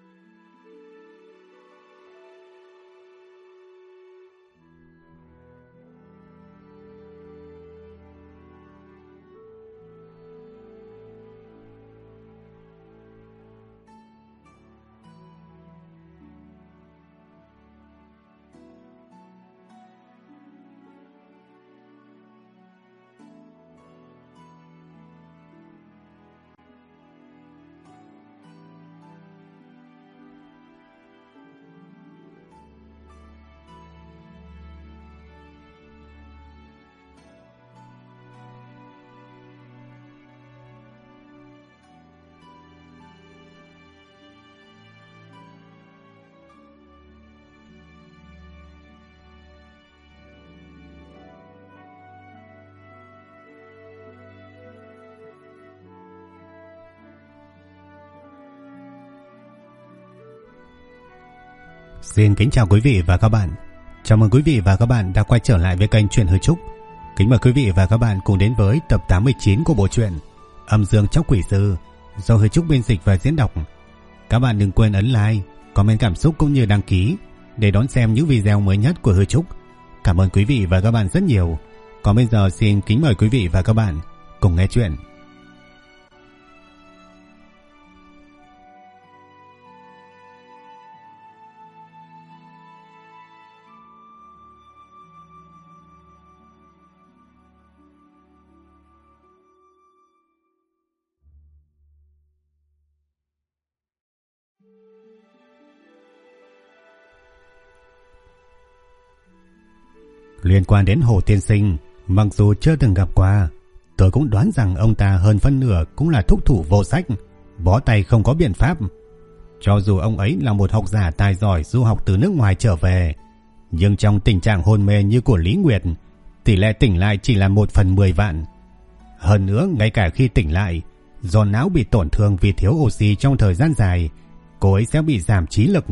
Xin kính chào quý vị và các bạn. Chào mừng quý vị và các bạn đã quay trở lại với kênh Truyện Hư Trúc. Kính mời quý vị và các bạn cùng đến với tập 89 của bộ truyện Âm Dương Chóc Quỷ Sư do Hư Trúc biên dịch và diễn đọc. Các bạn đừng quên ấn like, comment cảm xúc cũng như đăng ký để đón xem những video mới nhất của Hư Trúc. Cảm ơn quý vị và các bạn rất nhiều. Còn bây giờ xin kính mời quý vị và các bạn cùng nghe chuyện. Liên quan đến Hồ Tiên Sinh, mặc dù chưa từng gặp qua, tôi cũng đoán rằng ông ta hơn phân nửa cũng là thúc thủ vô sách, bó tay không có biện pháp. Cho dù ông ấy là một học giả tài giỏi du học từ nước ngoài trở về, nhưng trong tình trạng hôn mê như của Lý Nguyệt, tỷ lệ tỉnh lại chỉ là 1/10 vạn. Hơn nữa, ngay cả khi tỉnh lại, do não bị tổn thương vì thiếu oxy trong thời gian dài, cô ấy sẽ bị giảm trí lực.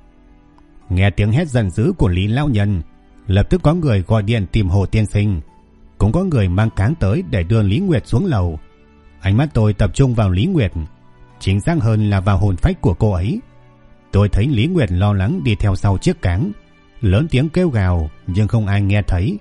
Nghe tiếng hét giận dữ của Lý lão nhân, lập tức có người gọi điện tìm Hồ Tiên Sinh, cũng có người mang cáng tới để đưa Lý Nguyệt xuống lầu. Ánh mắt tôi tập trung vào Lý Nguyệt, chính xác hơn là vào hồn phách của cô ấy. Tôi thấy Lý Nguyệt lo lắng đi theo sau chiếc cáng, lớn tiếng kêu gào nhưng không ai nghe thấy.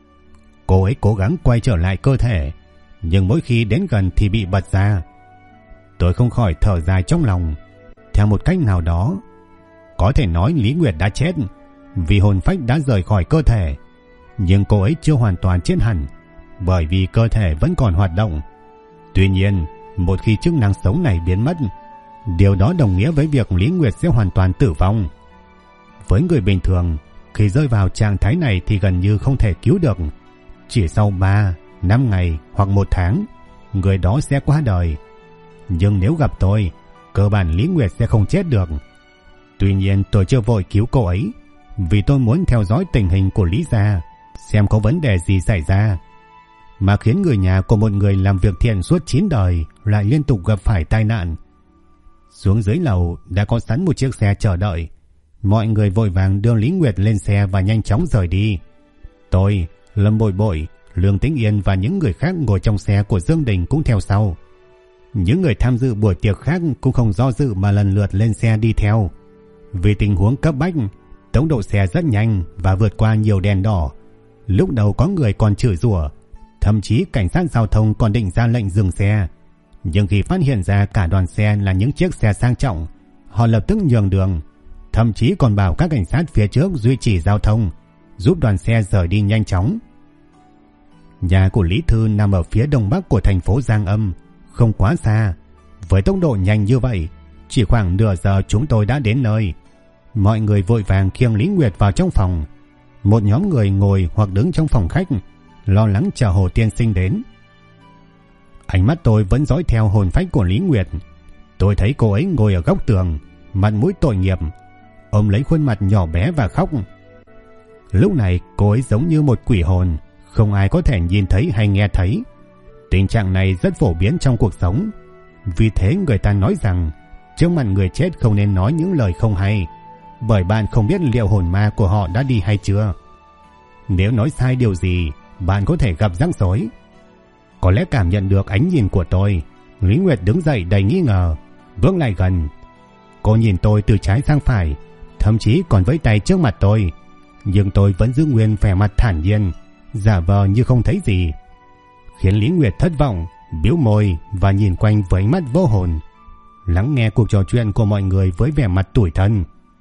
Cô ấy cố gắng quay trở lại cơ thể, nhưng mỗi khi đến gần thì bị bật ra. Tôi không khỏi thở dài trong lòng. Theo một cách nào đó, có thể nói Lý Nguyệt đã chết vì hồn phách đã rời khỏi cơ thể, nhưng cô ấy chưa hoàn toàn chết hẳn, bởi vì cơ thể vẫn còn hoạt động. Tuy nhiên, một khi chức năng sống này biến mất, điều đó đồng nghĩa với việc Lý Nguyệt sẽ hoàn toàn tử vong. Với người bình thường, khi rơi vào trạng thái này thì gần như không thể cứu được. Chỉ sau 3, 5 ngày hoặc 1 tháng, người đó sẽ qua đời. Nhưng nếu gặp tôi, cơ bản Lý Nguyệt sẽ không chết được. Tuy nhiên tôi chưa vội cứu cô ấy, vì tôi muốn theo dõi tình hình của Lý gia, xem có vấn đề gì xảy ra. Mà khiến người nhà của một người làm việc thiện suốt 9 đời lại liên tục gặp phải tai nạn. Xuống dưới lầu đã có sẵn một chiếc xe chờ đợi. Mọi người vội vàng đưa Lý Nguyệt lên xe và nhanh chóng rời đi. Tôi, Lâm Bội Bội, Lương Tĩnh Yên và những người khác ngồi trong xe của Dương Đình cũng theo sau. Những người tham dự buổi tiệc khác cũng không do dự mà lần lượt lên xe đi theo. Vì tình huống cấp bách, tốc độ xe rất nhanh và vượt qua nhiều đèn đỏ. Lúc đầu có người còn chửi rủa, thậm chí cảnh sát giao thông còn định ra lệnh dừng xe. Nhưng khi phát hiện ra cả đoàn xe là những chiếc xe sang trọng, họ lập tức nhường đường, thậm chí còn bảo các cảnh sát phía trước duy trì giao thông, giúp đoàn xe rời đi nhanh chóng. Nhà của Lý Thư nằm ở phía đông bắc của thành phố Giang Âm, không quá xa. Với tốc độ nhanh như vậy, chỉ khoảng nửa giờ chúng tôi đã đến nơi. Mọi người vội vàng khiêng Lý Nguyệt vào trong phòng. Một nhóm người ngồi hoặc đứng trong phòng khách, lo lắng chờ Hồ Tiên Sinh đến. Ánh mắt tôi vẫn dõi theo hồn phách của Lý Nguyệt. Tôi thấy cô ấy ngồi ở góc tường, mặt mũi tội nghiệp, ôm lấy khuôn mặt nhỏ bé và khóc. Lúc này cô ấy giống như một quỷ hồn, không ai có thể nhìn thấy hay nghe thấy. Tình trạng này rất phổ biến trong cuộc sống. Vì thế người ta nói rằng trước mặt người chết không nên nói những lời không hay, bởi bạn không biết liệu hồn ma của họ đã đi hay chưa. Nếu nói sai điều gì, bạn có thể gặp rắc rối. Có lẽ cảm nhận được ánh nhìn của tôi, Lý Nguyệt đứng dậy đầy nghi ngờ, bước lại gần. Cô nhìn tôi từ trái sang phải, thậm chí còn vẫy tay trước mặt tôi, nhưng tôi vẫn giữ nguyên vẻ mặt thản nhiên, giả vờ như không thấy gì, khiến Lý Nguyệt thất vọng, bĩu môi và nhìn quanh với ánh mắt vô hồn, lắng nghe cuộc trò chuyện của mọi người với vẻ mặt tủi thân.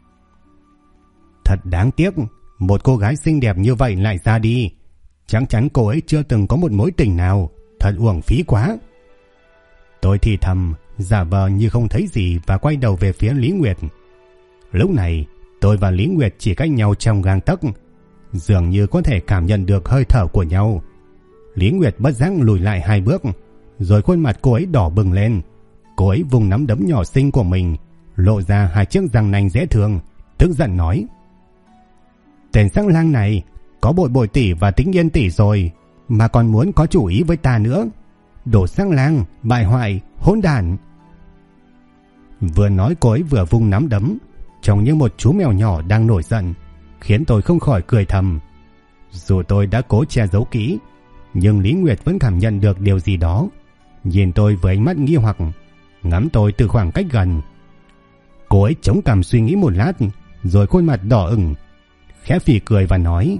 Thật đáng tiếc, một cô gái xinh đẹp như vậy lại ra đi. Chắc chắn cô ấy chưa từng có một mối tình nào, thật uổng phí quá. Tôi thì thầm, giả vờ như không thấy gì và quay đầu về phía Lý Nguyệt. Lúc này, tôi và Lý Nguyệt chỉ cách nhau trong gang tấc, dường như có thể cảm nhận được hơi thở của nhau. Lý Nguyệt bất giác lùi lại 2 bước, rồi khuôn mặt cô ấy đỏ bừng lên. Cô ấy vùng nắm đấm nhỏ xinh của mình, lộ ra 2 chiếc răng nanh dễ thương, tức giận nói: Tên sắc lang này có Bội Bội tỷ và Tĩnh Yên tỷ rồi, mà còn muốn có chủ ý với ta nữa. Đồ sắc lang, bại hoại, hỗn đản. Vừa nói cô ấy vừa vung nắm đấm, trông như một chú mèo nhỏ đang nổi giận, khiến tôi không khỏi cười thầm. Dù tôi đã cố che giấu kỹ, nhưng Lý Nguyệt vẫn cảm nhận được điều gì đó, nhìn tôi với ánh mắt nghi hoặc, ngắm tôi từ khoảng cách gần. Cô ấy chống cằm suy nghĩ một lát, rồi khuôn mặt đỏ ửng, khẽ phì cười và nói: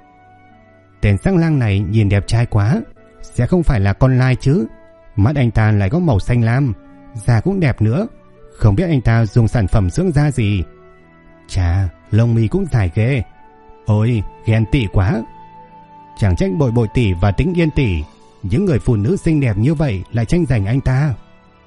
Tên sắc lang này nhìn đẹp trai quá, sẽ không phải là con lai chứ. Mắt anh ta lại có màu xanh lam, da cũng đẹp nữa, không biết anh ta dùng sản phẩm dưỡng da gì. Chà, lông mi cũng dài ghê. Ôi, ghen tị quá. Chẳng trách Bội Bội tỷ và Tĩnh Yên tỷ, những người phụ nữ xinh đẹp như vậy lại tranh giành anh ta.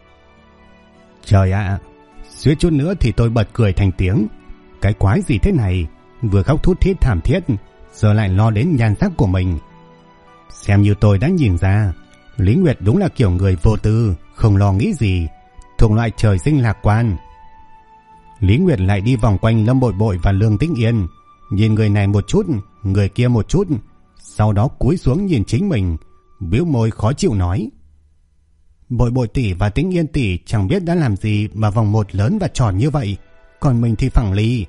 Trời ạ, suýt chút nữa thì tôi bật cười thành tiếng. Cái quái gì thế này, vừa khóc thút thít thảm thiết, giờ lại lo đến nhan sắc của mình. Xem như tôi đã nhìn ra, Lý Nguyệt đúng là kiểu người vô tư, không lo nghĩ gì, thuộc loại trời sinh lạc quan. Lý Nguyệt lại đi vòng quanh Lâm Bội Bội và Lương Tĩnh Yên, nhìn người này một chút, người kia một chút, sau đó cúi xuống nhìn chính mình, bĩu môi khó chịu nói: Bội Bội tỷ và Tĩnh Yên tỷ chẳng biết đã làm gì mà vòng một lớn và tròn như vậy, còn mình thì phẳng lì.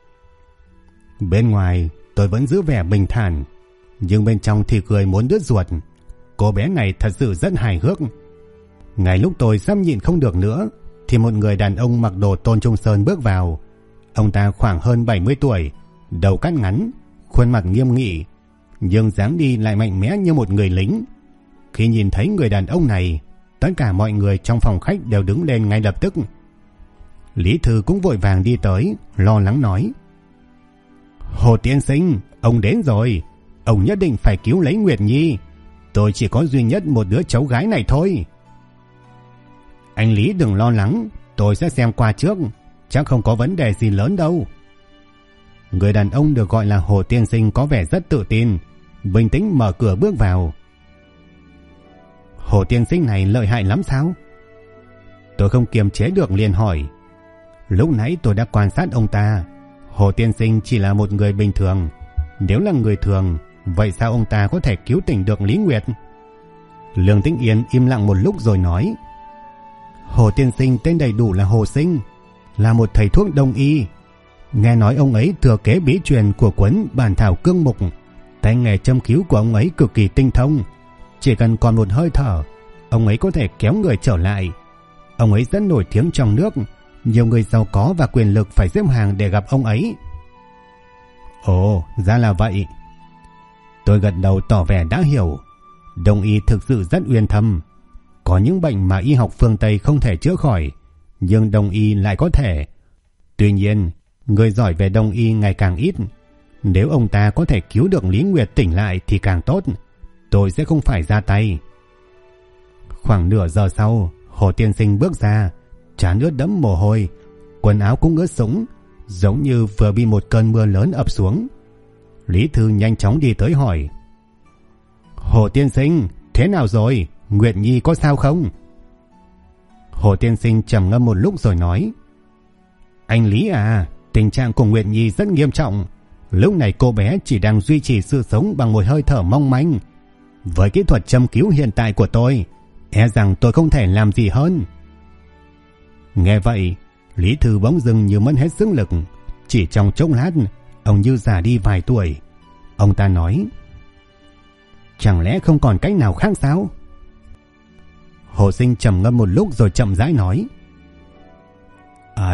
Bên ngoài tôi vẫn giữ vẻ bình thản, nhưng bên trong thì cười muốn đứt ruột. Cô bé này thật sự rất hài hước. Ngay lúc tôi sắp nhịn không được nữa, thì một người đàn ông mặc đồ Tôn Trung Sơn bước vào. Ông ta khoảng hơn 70 tuổi, đầu cắt ngắn, khuôn mặt nghiêm nghị, nhưng dáng đi lại mạnh mẽ như một người lính. Khi nhìn thấy người đàn ông này, tất cả mọi người trong phòng khách đều đứng lên ngay lập tức. Lý Thư cũng vội vàng đi tới, lo lắng nói: Hồ tiên sinh, ông đến rồi. Ông nhất định phải cứu lấy Nguyệt Nhi. Tôi chỉ có duy nhất một đứa cháu gái này thôi. Anh Lý đừng lo lắng, tôi sẽ xem qua trước, chắc không có vấn đề gì lớn đâu. Người đàn ông được gọi là Hồ tiên sinh có vẻ rất tự tin, bình tĩnh mở cửa bước vào. Hồ tiên sinh này lợi hại lắm sao? Tôi không kiềm chế được liền hỏi. Lúc nãy tôi đã quan sát ông ta, Hồ tiên sinh chỉ là một người bình thường. Nếu là người thường, vậy sao ông ta có thể cứu tỉnh được Lý Nguyệt? Lương Tĩnh Yên im lặng một lúc rồi nói: Hồ tiên sinh tên đầy đủ là Hồ Sinh, là một thầy thuốc đông y. Nghe nói ông ấy thừa kế bí truyền của cuốn Bản thảo cương mục, tay nghề châm cứu của ông ấy cực kỳ tinh thông. Chỉ cần còn một hơi thở, ông ấy có thể kéo người trở lại. Ông ấy rất nổi tiếng trong nước, nhiều người giàu có và quyền lực phải xếp hàng để gặp ông ấy. Ồ, ra là vậy. Tôi gật đầu tỏ vẻ đã hiểu. Đông y thực sự rất uyên thâm. Có những bệnh mà y học phương Tây không thể chữa khỏi, nhưng Đông y lại có thể. Tuy nhiên, người giỏi về Đông y ngày càng ít. Nếu ông ta có thể cứu được Lý Nguyệt tỉnh lại thì càng tốt. Tôi sẽ không phải ra tay. Khoảng nửa giờ sau, Hồ tiên sinh bước ra, trán ướt đẫm mồ hôi, quần áo cũng ướt sũng, giống như vừa bị một cơn mưa lớn ập xuống. Lý Thư nhanh chóng đi tới hỏi: Hồ tiên sinh, thế nào rồi? Nguyệt Nhi có sao không? Hồ tiên sinh trầm ngâm một lúc rồi nói: Anh Lý à, tình trạng của Nguyệt Nhi rất nghiêm trọng. Lúc này cô bé chỉ đang duy trì sự sống bằng một hơi thở mong manh. Với kỹ thuật châm cứu hiện tại của tôi, e rằng tôi không thể làm gì hơn. Nghe vậy, Lý Thư bỗng dưng như mất hết sức lực. Chỉ trong chốc lát, ông như già đi vài tuổi. Ông ta nói: Chẳng lẽ không còn cách nào khác sao? Hồ Sinh trầm ngâm một lúc rồi chậm rãi nói: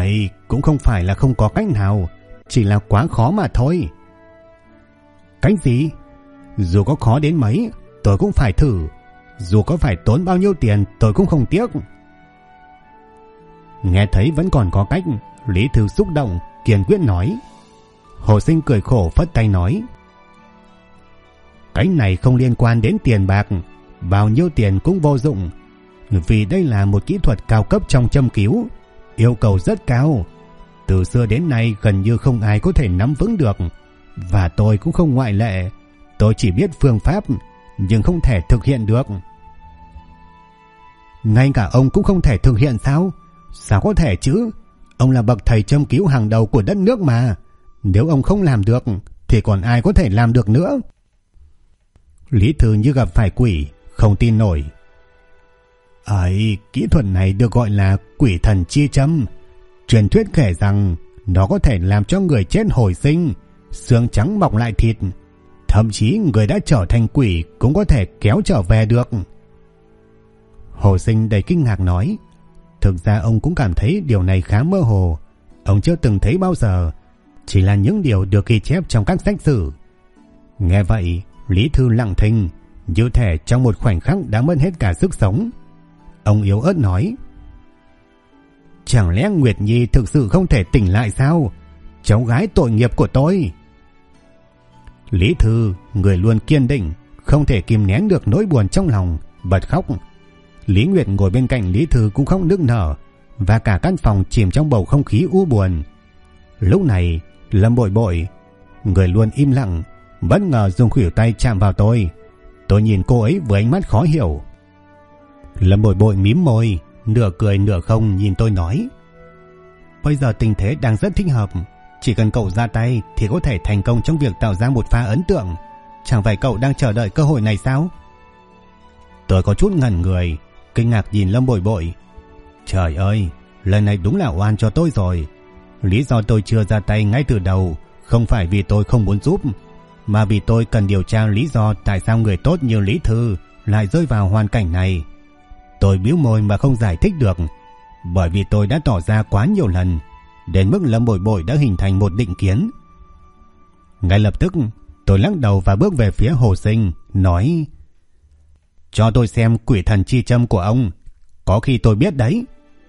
Ấy cũng không phải là không có cách nào, chỉ là quá khó mà thôi. Cách gì? Dù có khó đến mấy, tôi cũng phải thử. Dù có phải tốn bao nhiêu tiền, tôi cũng không tiếc. Nghe thấy vẫn còn có cách, Lý Thư xúc động, kiên quyết nói. Hồ Sinh cười khổ phất tay nói. Cái này không liên quan đến tiền bạc, bao nhiêu tiền cũng vô dụng. Vì đây là một kỹ thuật cao cấp trong châm cứu, yêu cầu rất cao. Từ xưa đến nay gần như không ai có thể nắm vững được, và tôi cũng không ngoại lệ. Tôi chỉ biết phương pháp, nhưng không thể thực hiện được. Ngay cả ông cũng không thể thực hiện sao? Sao có thể chứ? Ông là bậc thầy châm cứu hàng đầu của đất nước mà. Nếu ông không làm được thì còn ai có thể làm được nữa? Lý Thư như gặp phải quỷ, không tin nổi. Ấy, kỹ thuật này được gọi là quỷ thần chi châm. Truyền thuyết kể rằng nó có thể làm cho người chết hồi sinh, xương trắng mọc lại thịt. Thậm chí người đã trở thành quỷ cũng có thể kéo trở về được. Hồ Sinh đầy kinh ngạc nói. Thực ra ông cũng cảm thấy điều này khá mơ hồ. Ông chưa từng thấy bao giờ, chỉ là những điều được ghi chép trong các sách sử. Nghe vậy, Lý Thư lặng thinh, như thể trong một khoảnh khắc đã mất hết cả sức sống. Ông yếu ớt nói. Chẳng lẽ Nguyệt Nhi thực sự không thể tỉnh lại sao? Cháu gái tội nghiệp của tôi. Lý Thư, người luôn kiên định, không thể kìm nén được nỗi buồn trong lòng, bật khóc. Lý Nguyệt ngồi bên cạnh Lý Thư cũng không nức nở, và cả căn phòng chìm trong bầu không khí u buồn. Lúc này, Lâm Bội Bội, người luôn im lặng, bất ngờ dùng khuỷu tay chạm vào tôi. Tôi nhìn cô ấy với ánh mắt khó hiểu. Lâm Bội Bội mím môi, nửa cười nửa không nhìn tôi nói. Bây giờ tình thế đang rất thích hợp, chỉ cần cậu ra tay thì có thể thành công trong việc tạo ra một pha ấn tượng. Chẳng phải cậu đang chờ đợi cơ hội này sao? Tôi có chút ngẩn người, kinh ngạc nhìn Lâm Bội Bội. Trời ơi, lần này đúng là oan cho tôi rồi. Lý do tôi chưa ra tay ngay từ đầu không phải vì tôi không muốn giúp, mà vì tôi cần điều tra lý do tại sao người tốt như Lý Thư lại rơi vào hoàn cảnh này. Tôi bĩu môi mà không giải thích được, bởi vì tôi đã tỏ ra quá nhiều lần, đến mức Lâm Bội Bội đã hình thành một định kiến. Ngay lập tức, tôi lắc đầu và bước về phía Hồ Sinh, nói. Cho tôi xem quỷ thần chi châm của ông, có khi tôi biết đấy.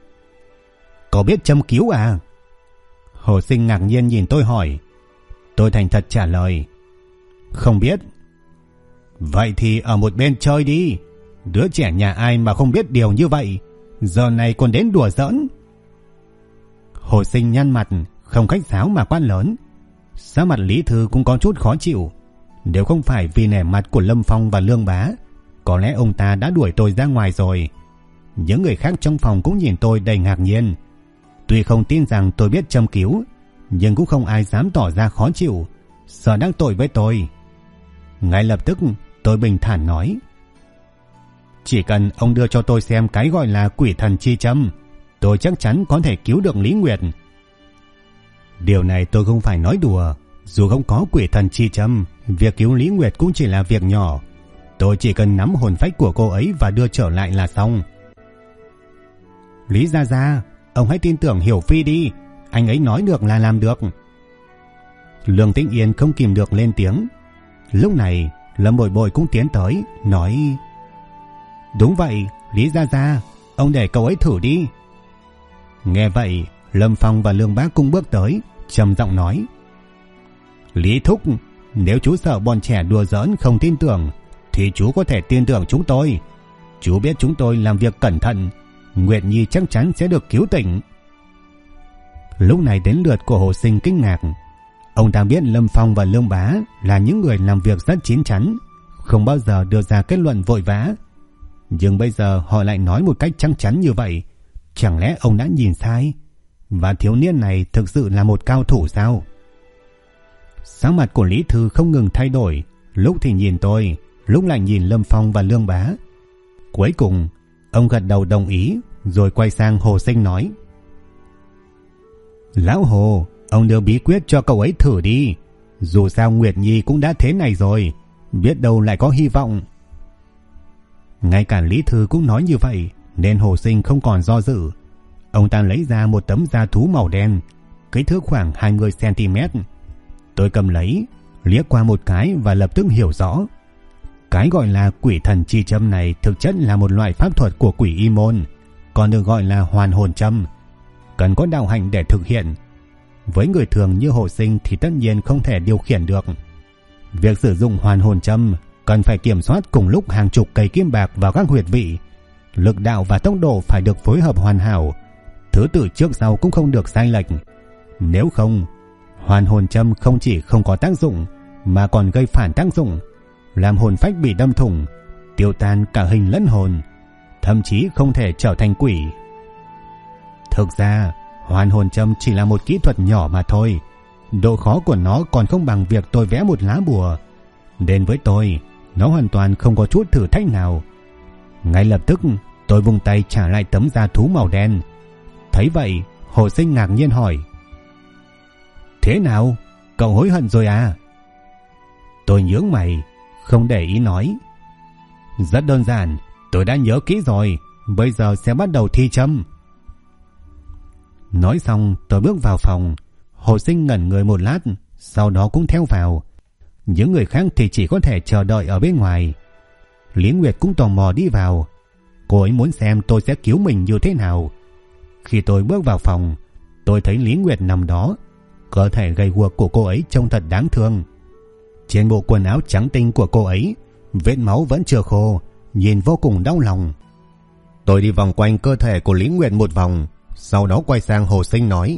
Có biết châm cứu à? Hồ Sinh ngạc nhiên nhìn tôi hỏi. Tôi thành thật trả lời. Không biết. Vậy thì ở một bên chơi đi. Đứa trẻ nhà ai mà không biết điều như vậy, giờ này còn đến đùa giỡn. Hồ Sinh nhăn mặt, không khách sáo mà quát lớn. Sắc mặt Lý Thư cũng có chút khó chịu. Nếu không phải vì nể mặt của Lâm Phong và Lương Bá, có lẽ ông ta đã đuổi tôi ra ngoài rồi. Những người khác trong phòng cũng nhìn tôi đầy ngạc nhiên. Tuy không tin rằng tôi biết châm cứu, nhưng cũng không ai dám tỏ ra khó chịu, sợ đắc tội với tôi. Ngay lập tức tôi bình thản nói. Chỉ cần ông đưa cho tôi xem cái gọi là quỷ thần chi châm, tôi chắc chắn có thể cứu được Lý Nguyệt. Điều này tôi không phải nói đùa. Dù không có quỷ thần chi châm, việc cứu Lý Nguyệt cũng chỉ là việc nhỏ. Tôi chỉ cần nắm hồn phách của cô ấy và đưa trở lại là xong. Lý Gia Gia, ông hãy tin tưởng Hiểu Phi đi. Anh ấy nói được là làm được. Lương Tĩnh Yên không kìm được lên tiếng. Lúc này Lâm Bội Bội cũng tiến tới, nói. Đúng vậy, Lý Gia Gia, ông để cậu ấy thử đi. Nghe vậy, Lâm Phong và Lương Bác cùng bước tới, trầm giọng nói. Lý Thúc, nếu chú sợ bọn trẻ đùa giỡn không tin tưởng, thì chú có thể tin tưởng chúng tôi. Chú biết chúng tôi làm việc cẩn thận, Nguyệt Nhi chắc chắn sẽ được cứu tỉnh. Lúc này đến lượt của Hồ Sinh kinh ngạc. Ông ta biết Lâm Phong và Lương Bá là những người làm việc rất chín chắn, không bao giờ đưa ra kết luận vội vã. Nhưng bây giờ họ lại nói một cách chắc chắn như vậy. Chẳng lẽ ông đã nhìn sai? Và thiếu niên này thực sự là một cao thủ sao? Sắc mặt của Lý Thư không ngừng thay đổi, lúc thì nhìn tôi, lúc lại nhìn Lâm Phong và Lương Bá. Cuối cùng, ông gật đầu đồng ý, rồi quay sang Hồ Sinh nói. Lão Hồ, ông đưa bí quyết cho cậu ấy thử đi. Dù sao Nguyệt Nhi cũng đã thế này rồi, biết đâu lại có hy vọng. Ngay cả Lý Thư cũng nói như vậy, nên Hồ Sinh không còn do dự. Ông ta lấy ra một tấm da thú màu đen, kích thước khoảng 20 cm. Tôi cầm lấy, liếc qua một cái và lập tức hiểu rõ. Cái gọi là quỷ thần chi châm này thực chất là một loại pháp thuật của quỷ y môn, còn được gọi là hoàn hồn châm, cần có đạo hạnh để thực hiện. Với người thường như Hồ Sinh thì tất nhiên không thể điều khiển được. Việc sử dụng hoàn hồn châm cần phải kiểm soát cùng lúc hàng chục cây kim bạc vào các huyệt vị. Lực đạo và tốc độ phải được phối hợp hoàn hảo, thứ tự trước sau cũng không được sai lệch. Nếu không, hoàn hồn châm không chỉ không có tác dụng mà còn gây phản tác dụng, làm hồn phách bị đâm thủng, tiêu tan cả hình lẫn hồn, thậm chí không thể trở thành quỷ. Thực ra, hoàn hồn châm chỉ là một kỹ thuật nhỏ mà thôi. Độ khó của nó còn không bằng việc tôi vẽ một lá bùa. Đến với tôi, nó hoàn toàn không có chút thử thách nào. Ngay lập tức, tôi vung tay trả lại tấm da thú màu đen. Thấy vậy, Hồ Sinh ngạc nhiên hỏi: "Thế nào? Cậu hối hận rồi à?" Tôi nhướng mày, không để ý nói: "Rất đơn giản, tôi đã nhớ kỹ rồi, bây giờ sẽ bắt đầu thi châm." Nói xong, tôi bước vào phòng. Hồ Sinh ngẩn người một lát, sau đó cũng theo vào. Những người khác thì chỉ có thể chờ đợi ở bên ngoài. Lý Nguyệt cũng tò mò đi vào. Cô ấy muốn xem tôi sẽ cứu mình như thế nào. Khi tôi bước vào phòng, tôi thấy Lý Nguyệt nằm đó. Cơ thể gầy guộc của cô ấy trông thật đáng thương. Trên bộ quần áo trắng tinh của cô ấy, vết máu vẫn chưa khô, nhìn vô cùng đau lòng. Tôi đi vòng quanh cơ thể của Lý Nguyệt một vòng, sau đó quay sang Hồ Sinh nói: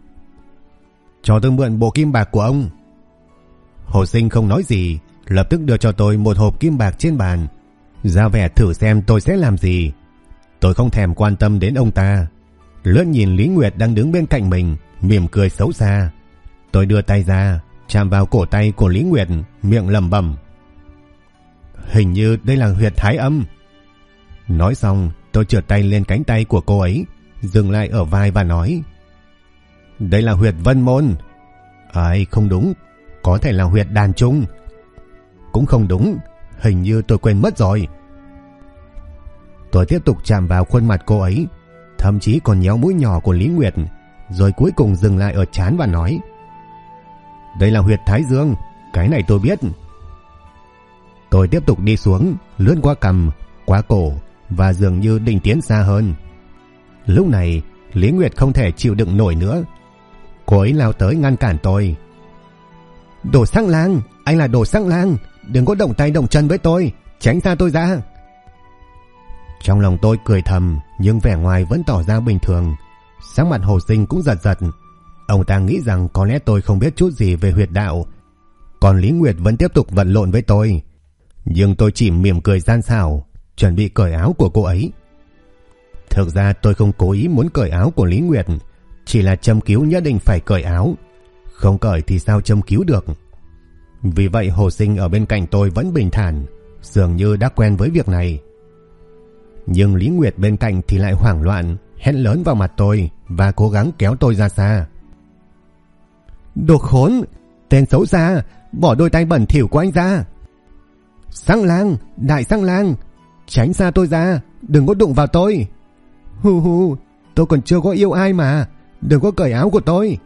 "Cho tôi mượn bộ kim bạc của ông." Hồ Sinh không nói gì, lập tức đưa cho tôi một hộp kim bạc trên bàn, ra vẻ thử xem tôi sẽ làm gì. Tôi không thèm quan tâm đến ông ta, lướt nhìn Lý Nguyệt đang đứng bên cạnh mình, mỉm cười xấu xa. Tôi đưa tay ra, chạm vào cổ tay của Lý Nguyệt, miệng lẩm bẩm: "Hình như đây là huyệt thái âm." Nói xong, tôi trượt tay lên cánh tay của cô ấy, dừng lại ở vai và nói: "Đây là huyệt vân môn." Không đúng, có thể là huyệt đàn trung. Cũng không đúng, hình như tôi quên mất rồi. Tôi tiếp tục chạm vào khuôn mặt cô ấy, thậm chí còn nhéo mũi nhỏ của Lý Nguyệt, rồi cuối cùng dừng lại ở trán và nói: "Đây là huyệt thái dương, cái này tôi biết." Tôi tiếp tục đi xuống, lướt qua cằm, qua cổ và dường như định tiến xa hơn. Lúc này, Lý Nguyệt không thể chịu đựng nổi nữa. Cô ấy lao tới ngăn cản tôi: "Đồ sắc lang, anh là đồ sắc lang, đừng có động tay động chân với tôi, tránh xa tôi ra." Trong lòng tôi cười thầm, nhưng vẻ ngoài vẫn tỏ ra bình thường. Sắc mặt Hồ Sinh cũng giật giật. Ông ta nghĩ rằng có lẽ tôi không biết chút gì về huyệt đạo. Còn Lý Nguyệt vẫn tiếp tục vật lộn với tôi. Nhưng tôi chỉ mỉm cười gian xảo, chuẩn bị cởi áo của cô ấy. Thực ra tôi không cố ý muốn cởi áo của Lý Nguyệt, chỉ là châm cứu nhất định phải cởi áo, không cởi thì sao châm cứu được. Vì vậy Hồ Sinh ở bên cạnh tôi vẫn bình thản, dường như đã quen với việc này. Nhưng Lý Nguyệt bên cạnh thì lại hoảng loạn, hét lớn vào mặt tôi và cố gắng kéo tôi ra xa. "Đồ khốn, tên xấu xa, bỏ đôi tay bẩn thỉu của anh ra. Sang lang, đại sang lang, tránh xa tôi ra, đừng có đụng vào tôi. Hu hu, tôi còn chưa có yêu ai mà, đừng có cởi áo của tôi."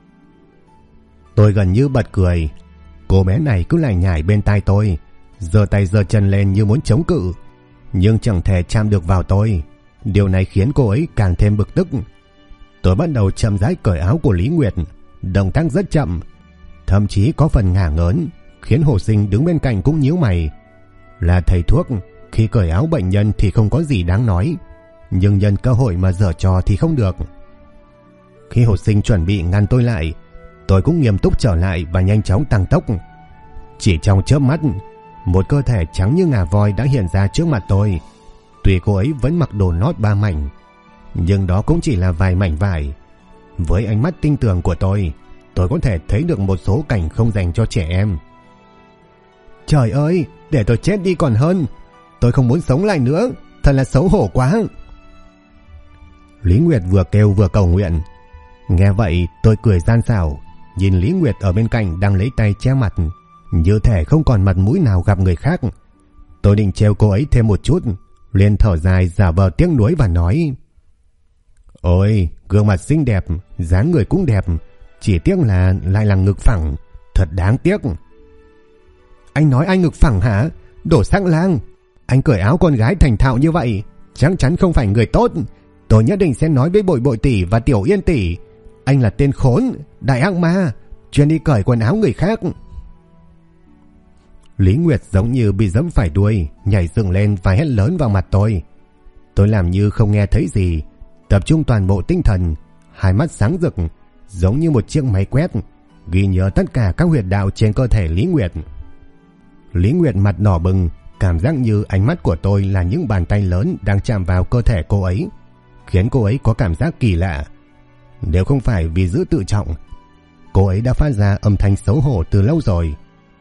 Tôi gần như bật cười. Cô bé này cứ lại nhảy bên tai tôi, giơ tay giơ chân lên như muốn chống cự, nhưng chẳng thể chạm được vào tôi. Điều này khiến cô ấy càng thêm bực tức. Tôi bắt đầu chậm rãi cởi áo của Lý Nguyệt, động tác rất chậm, thậm chí có phần ngả ngớn, khiến Hồ Sinh đứng bên cạnh cũng nhíu mày. Là thầy thuốc, khi cởi áo bệnh nhân thì không có gì đáng nói, nhưng nhân cơ hội mà giở trò thì không được. Khi Hồ Sinh chuẩn bị ngăn tôi lại, tôi cũng nghiêm túc trở lại và nhanh chóng tăng tốc. Chỉ trong chớp mắt, một cơ thể trắng như ngà voi đã hiện ra trước mặt tôi. Tuy cô ấy vẫn mặc đồ lót 3 mảnh, nhưng đó cũng chỉ là vài mảnh vải. Với ánh mắt tinh tường của tôi có thể thấy được một số cảnh không dành cho trẻ em. Trời ơi, để tôi chết đi còn hơn. Tôi không muốn sống lại nữa, thật là xấu hổ quá. Lý Nguyệt vừa kêu vừa cầu nguyện. Nghe vậy tôi cười gian xảo, nhìn Lý Nguyệt ở bên cạnh đang lấy tay che mặt, như thể không còn mặt mũi nào gặp người khác. Tôi định trêu cô ấy thêm một chút, liền thở dài giả vờ tiếc nuối và nói: Ôi, gương mặt xinh đẹp, dáng người cũng đẹp, chỉ tiếc là lại là ngực phẳng, thật đáng tiếc. Anh nói anh ngực phẳng hả? Đồ sắc lang, anh cởi áo con gái thành thạo như vậy, chắc chắn không phải người tốt. Tôi nhất định sẽ nói với Bội Bội tỷ và Tiểu Yên tỷ, anh là tên khốn, đại ác ma, chuyên đi cởi quần áo người khác. Lý Nguyệt giống như bị giẫm phải đuôi, nhảy dựng lên và hét lớn vào mặt tôi. Tôi làm như không nghe thấy gì, tập trung toàn bộ tinh thần, hai mắt sáng rực, giống như một chiếc máy quét, ghi nhớ tất cả các huyệt đạo trên cơ thể Lý Nguyệt. Lý Nguyệt mặt đỏ bừng, cảm giác như ánh mắt của tôi là những bàn tay lớn đang chạm vào cơ thể cô ấy, khiến cô ấy có cảm giác kỳ lạ. Nếu không phải vì giữ tự trọng, cô ấy đã phát ra âm thanh xấu hổ từ lâu rồi.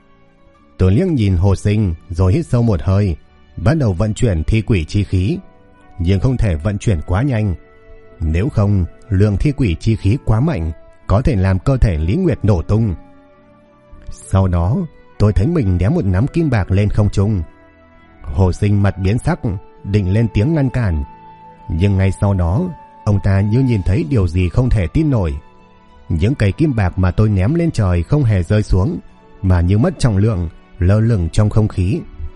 Tôi liếc nhìn Hồ Sinh rồi hít sâu một hơi, bắt đầu vận chuyển thi quỷ chi khí, nhưng không thể vận chuyển quá nhanh. Nếu không, lượng thi quỷ chi khí quá mạnh, có thể làm cơ thể Lý Nguyệt nổ tung. Sau đó, tôi thấy mình ném một nắm kim bạc lên không trung. Hồ Sinh mặt biến sắc, định lên tiếng ngăn cản, nhưng ngay sau đó, ông ta như nhìn thấy điều gì không thể tin nổi. Những cây kim bạc mà tôi ném lên trời không hề rơi xuống, mà như mất trọng lượng, lơ lửng trong không khí.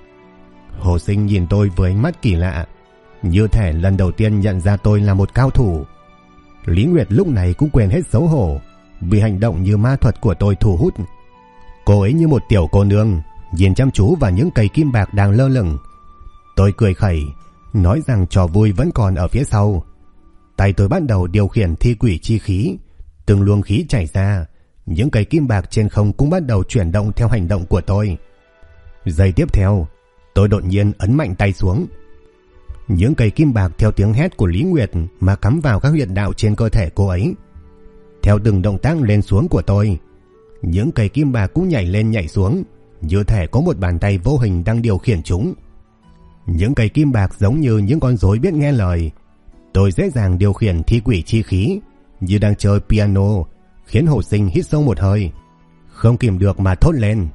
Hồ Sinh nhìn tôi với ánh mắt kỳ lạ, như thể lần đầu tiên nhận ra tôi là một cao thủ. Lý Nguyệt lúc này cũng quên hết xấu hổ, vì hành động như ma thuật của tôi thu hút. Cô ấy như một tiểu cô nương, nhìn chăm chú vào những cây kim bạc đang lơ lửng. Tôi cười khẩy, nói rằng trò vui vẫn còn ở phía sau. Tay tôi bắt đầu điều khiển thi quỷ chi khí, từng luồng khí chảy ra, những cây kim bạc trên không cũng bắt đầu chuyển động theo hành động của tôi. Giây tiếp theo, tôi đột nhiên ấn mạnh tay xuống. Những cây kim bạc theo tiếng hét của Lý Nguyệt mà cắm vào các huyệt đạo trên cơ thể cô ấy. Theo từng động tác lên xuống của tôi, những cây kim bạc cũng nhảy lên nhảy xuống, như thể có một bàn tay vô hình đang điều khiển chúng. Những cây kim bạc giống như những con rối biết nghe lời. Tôi dễ dàng điều khiển thi quỷ chi khí, như đang chơi piano, khiến Hồ Sinh hít sâu một hơi, không kìm được mà thốt lên.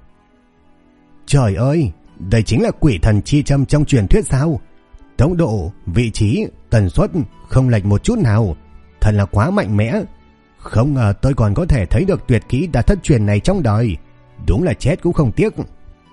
Trời ơi, đây chính là quỷ thần chi châm trong truyền thuyết sao? Tốc độ, vị trí, tần suất không lệch một chút nào, thật là quá mạnh mẽ. Không ngờ tôi còn có thể thấy được tuyệt kỹ đã thất truyền này trong đời, đúng là chết cũng không tiếc.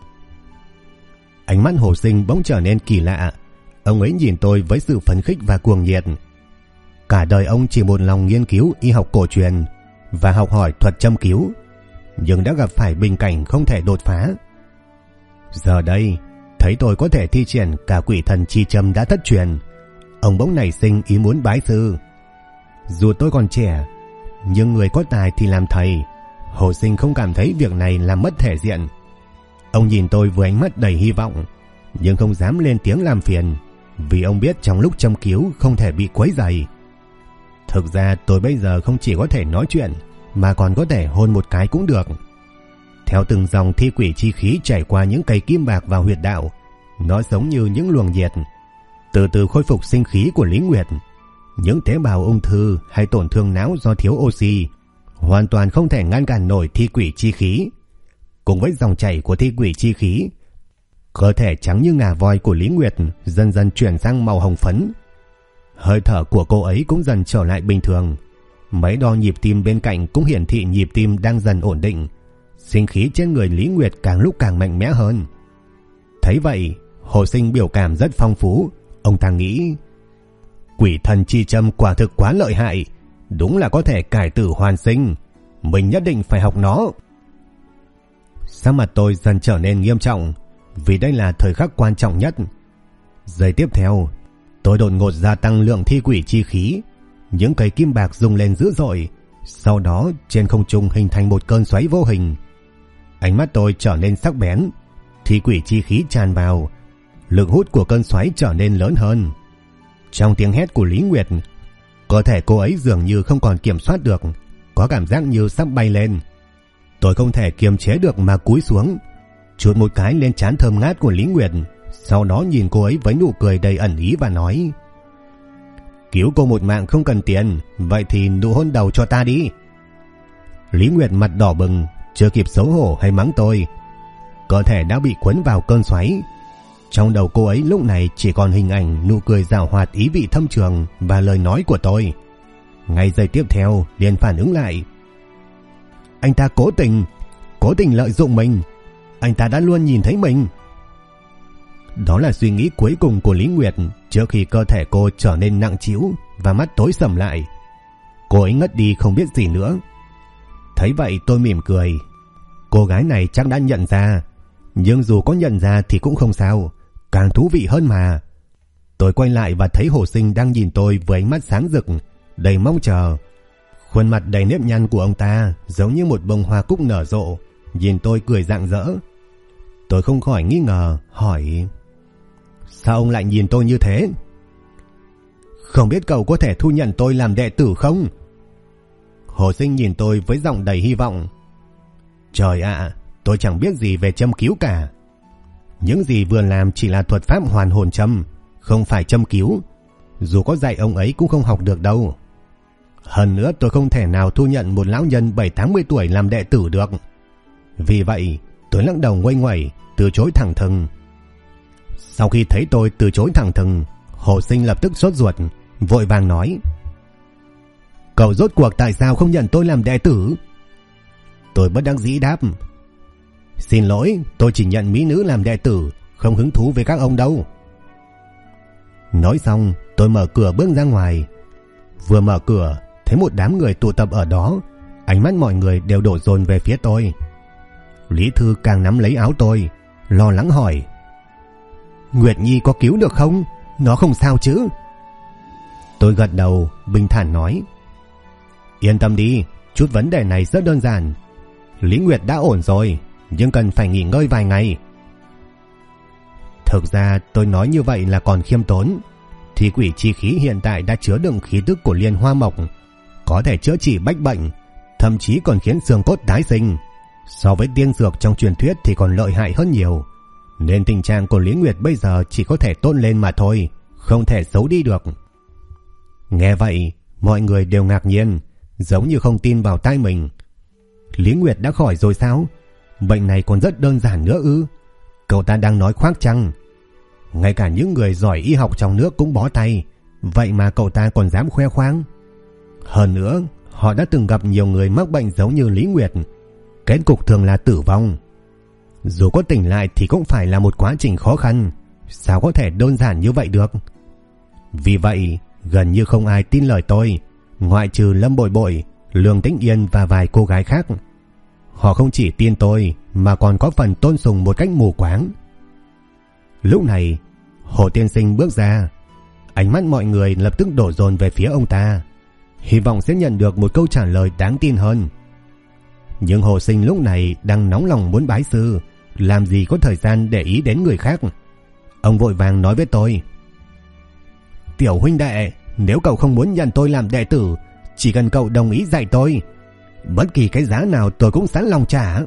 Ánh mắt Hồ Sinh bỗng trở nên kỳ lạ, ông ấy nhìn tôi với sự phấn khích và cuồng nhiệt. Cả đời ông chỉ một lòng nghiên cứu y học cổ truyền và học hỏi thuật châm cứu, nhưng đã gặp phải bình cảnh không thể đột phá. Giờ đây, thấy tôi có thể thi triển cả quỷ thần chi châm đã thất truyền, ông bỗng nảy sinh ý muốn bái sư. Dù tôi còn trẻ, nhưng người có tài thì làm thầy. Hồ Sinh không cảm thấy việc này làm mất thể diện. Ông nhìn tôi với ánh mắt đầy hy vọng, nhưng không dám lên tiếng làm phiền, vì ông biết trong lúc châm cứu không thể bị quấy rầy. Thực ra tôi bây giờ không chỉ có thể nói chuyện, mà còn có thể hôn một cái cũng được. Theo từng dòng thi quỷ chi khí chảy qua những cây kim bạc vào huyệt đạo, nó giống như những luồng nhiệt, từ từ khôi phục sinh khí của Lý Nguyệt. Những tế bào ung thư hay tổn thương não do thiếu oxy hoàn toàn không thể ngăn cản nổi thi quỷ chi khí. Cùng với dòng chảy của thi quỷ chi khí, cơ thể trắng như ngà voi của Lý Nguyệt dần dần chuyển sang màu hồng phấn. Hơi thở của cô ấy cũng dần trở lại bình thường. Máy đo nhịp tim bên cạnh cũng hiển thị nhịp tim đang dần ổn định. Sinh khí trên người Lý Nguyệt càng lúc càng mạnh mẽ hơn. Thấy vậy, Hồ Sinh biểu cảm rất phong phú. Ông ta nghĩ, quỷ thần chi châm quả thực quá lợi hại, đúng là có thể cải tử hoàn sinh, mình nhất định phải học nó. Sắc mặt tôi dần trở nên nghiêm trọng, vì đây là thời khắc quan trọng nhất. Giây tiếp theo, tôi đột ngột gia tăng lượng thi quỷ chi khí. Những cây kim bạc rung lên dữ dội, sau đó trên không trung hình thành một cơn xoáy vô hình. Ánh mắt tôi trở nên sắc bén, thi quỷ chi khí tràn vào, lực hút của cơn xoáy trở nên lớn hơn. Trong tiếng hét của Lý Nguyệt, cơ thể cô ấy dường như không còn kiểm soát được, có cảm giác như sắp bay lên. Tôi không thể kiềm chế được mà cúi xuống, chụt một cái lên trán thơm ngát của Lý Nguyệt, sau đó nhìn cô ấy với nụ cười đầy ẩn ý và nói, cứu cô một mạng không cần tiền, vậy thì nụ hôn đầu cho ta đi. Lý Nguyệt mặt đỏ bừng, chưa kịp xấu hổ hay mắng tôi, cơ thể đã bị cuốn vào cơn xoáy. Trong đầu cô ấy lúc này chỉ còn hình ảnh nụ cười giảo hoạt ý vị thâm trường và lời nói của tôi. Ngay giây tiếp theo liền phản ứng lại. Anh ta cố tình lợi dụng mình. Anh ta đã luôn nhìn thấy mình. Đó là suy nghĩ cuối cùng của Lý Nguyệt trước khi cơ thể cô trở nên nặng trĩu và mắt tối sầm lại. Cô ấy ngất đi không biết gì nữa. Thấy vậy tôi mỉm cười. Cô gái này chắc đã nhận ra, nhưng dù có nhận ra thì cũng không sao, càng thú vị hơn mà. Tôi quay lại và thấy Hồ Sinh đang nhìn tôi với ánh mắt sáng rực, đầy mong chờ. Khuôn mặt đầy nếp nhăn của ông ta giống như một bông hoa cúc nở rộ, nhìn tôi cười rạng rỡ. Tôi không khỏi nghi ngờ, hỏi: Sao ông lại nhìn tôi như thế? Không biết cậu có thể thu nhận tôi làm đệ tử không? Hồ Sinh nhìn tôi với giọng đầy hy vọng. Trời ạ, tôi chẳng biết gì về châm cứu cả. Những gì vừa làm chỉ là thuật pháp hoàn hồn châm, không phải châm cứu. Dù có dạy ông ấy cũng không học được đâu. Hơn nữa tôi không thể nào thu nhận một lão nhân 70-80 tuổi làm đệ tử được. Vì vậy tôi lắc đầu nguây nguẩy, từ chối thẳng thừng. Sau khi thấy tôi từ chối thẳng thừng, Hồ Sinh lập tức sốt ruột, vội vàng nói: Cậu rốt cuộc tại sao không nhận tôi làm đệ tử? Tôi bất đắc dĩ đáp: Xin lỗi, tôi chỉ nhận mỹ nữ làm đệ tử, không hứng thú với các ông đâu. Nói xong tôi mở cửa bước ra ngoài. Vừa mở cửa thấy một đám người tụ tập ở đó, ánh mắt mọi người đều đổ dồn về phía tôi. Lý Thư càng nắm lấy áo tôi, lo lắng hỏi: Nguyệt Nhi có cứu được không? Nó không sao chứ? Tôi gật đầu bình thản nói: Yên tâm đi, chút vấn đề này rất đơn giản. Lý Nguyệt đã ổn rồi, nhưng cần phải nghỉ ngơi vài ngày. Thực ra tôi nói như vậy là còn khiêm tốn. Thì quỷ chi khí hiện tại đã chứa đựng khí tức của Liên Hoa Mộc, có thể chữa trị bách bệnh, thậm chí còn khiến xương cốt tái sinh. So với tiên dược trong truyền thuyết thì còn lợi hại hơn nhiều. Nên tình trạng của Lý Nguyệt bây giờ chỉ có thể tốt lên mà thôi, không thể xấu đi được. Nghe vậy mọi người đều ngạc nhiên, giống như không tin vào tai mình. Lý Nguyệt đã khỏi rồi sao? Bệnh này còn rất đơn giản nữa ư? Cậu ta đang nói khoác chăng? Ngay cả những người giỏi y học trong nước cũng bó tay, vậy mà cậu ta còn dám khoe khoang. Hơn nữa họ đã từng gặp nhiều người mắc bệnh giống như Lý Nguyệt, kết cục thường là tử vong. Dù có tỉnh lại thì cũng phải là một quá trình khó khăn, sao có thể đơn giản như vậy được? Vì vậy gần như không ai tin lời tôi, ngoại trừ Lâm Bội Bội, Lương Tĩnh Yên và vài cô gái khác. Họ không chỉ tin tôi mà còn có phần tôn sùng một cách mù quáng. Lúc này Hồ tiên sinh bước ra, ánh mắt mọi người lập tức đổ dồn về phía ông ta, hy vọng sẽ nhận được một câu trả lời đáng tin hơn. Nhưng Hồ Sinh lúc này đang nóng lòng muốn bái sư, làm gì có thời gian để ý đến người khác. Ông vội vàng nói với tôi: Tiểu huynh đệ, nếu cậu không muốn nhận tôi làm đệ tử, chỉ cần cậu đồng ý dạy tôi, bất kỳ cái giá nào tôi cũng sẵn lòng trả.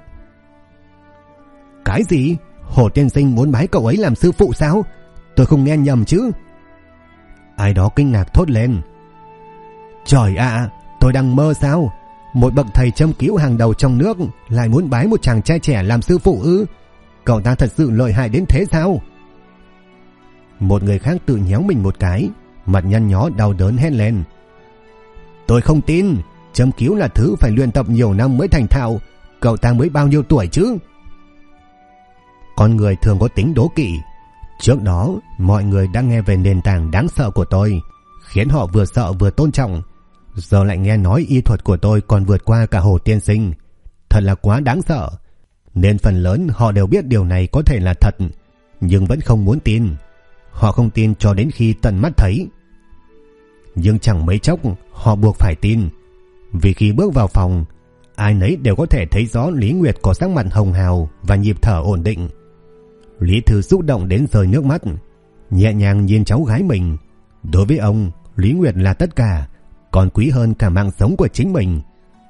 Cái gì? Hồ tiên sinh muốn bái cậu ấy làm sư phụ sao? Tôi không nghe nhầm chứ? Ai đó kinh ngạc thốt lên: Trời ạ, tôi đang mơ sao? Một bậc thầy châm cứu hàng đầu trong nước lại muốn bái một chàng trai trẻ làm sư phụ ư? Cậu ta thật sự lợi hại đến thế sao? Một người khác tự nhéo mình một cái, mặt nhăn nhó đau đớn hét lên: Tôi không tin, châm cứu là thứ phải luyện tập nhiều năm mới thành thạo. Cậu ta mới bao nhiêu tuổi chứ? Con người thường có tính đố kỵ. Trước đó mọi người đã nghe về nền tảng đáng sợ của tôi, khiến họ vừa sợ vừa tôn trọng. Giờ lại nghe nói y thuật của tôi còn vượt qua cả Hồ tiên sinh, thật là quá đáng sợ. Nên phần lớn họ đều biết điều này có thể là thật, nhưng vẫn không muốn tin. Họ không tin cho đến khi tận mắt thấy. Nhưng chẳng mấy chốc họ buộc phải tin, vì khi bước vào phòng, ai nấy đều có thể thấy rõ Lý Nguyệt có sắc mặt hồng hào và nhịp thở ổn định. Lý Thư xúc động đến rơi nước mắt, nhẹ nhàng nhìn cháu gái mình. Đối với ông, Lý Nguyệt là tất cả, còn quý hơn cả mạng sống của chính mình.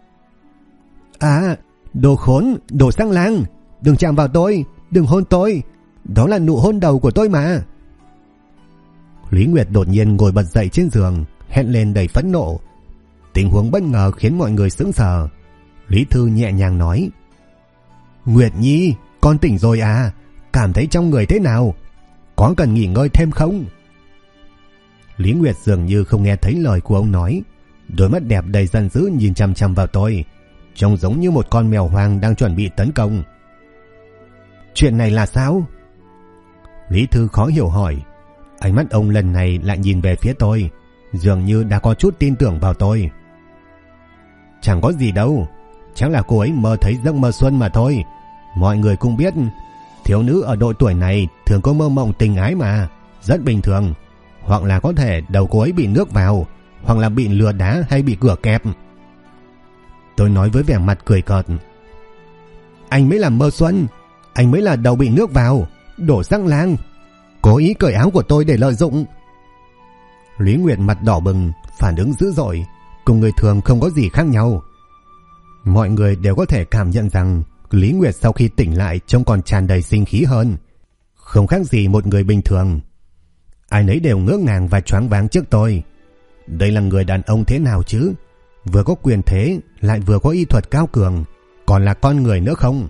À, đồ khốn, đồ sang lang, đừng chạm vào tôi, đừng hôn tôi, đó là nụ hôn đầu của tôi mà. Lý Nguyệt đột nhiên ngồi bật dậy trên giường, hét lên đầy phẫn nộ. Tình huống bất ngờ khiến mọi người sững sờ. Lý Thư nhẹ nhàng nói: Nguyệt Nhi, con tỉnh rồi à? Cảm thấy trong người thế nào? Có cần nghỉ ngơi thêm không? Lý Nguyệt dường như không nghe thấy lời của ông nói, Đôi mắt đẹp đầy giận dữ nhìn chằm chằm vào tôi, trông giống như một con mèo hoang đang chuẩn bị tấn công. Chuyện này là sao? Lý Thư khó hiểu hỏi. Ánh mắt ông lần này lại nhìn về phía tôi, dường như đã có chút tin tưởng vào tôi. Chẳng có gì đâu, chắc là cô ấy mơ thấy giấc mơ xuân mà thôi. Mọi người cũng biết, thiếu nữ ở độ tuổi này thường có mơ mộng tình ái mà, rất bình thường. Hoặc là có thể đầu cô ấy bị nước vào, hoặc là bị lừa đá hay bị cửa kẹp. Tôi nói với vẻ mặt cười cợt. Anh mới là mơ xuân, anh mới là đầu bị nước vào, đổ sắc lang, cố ý cởi áo của tôi để lợi dụng. Lý Nguyệt mặt đỏ bừng, phản ứng dữ dội, cùng người thường không có gì khác nhau. Mọi người đều có thể cảm nhận rằng Lý Nguyệt sau khi tỉnh lại trông còn tràn đầy sinh khí hơn, không khác gì một người bình thường. Ai nấy đều ngỡ ngàng và choáng váng trước tôi. Đây là người đàn ông thế nào chứ? Vừa có quyền thế, lại vừa có y thuật cao cường, còn là con người nữa không?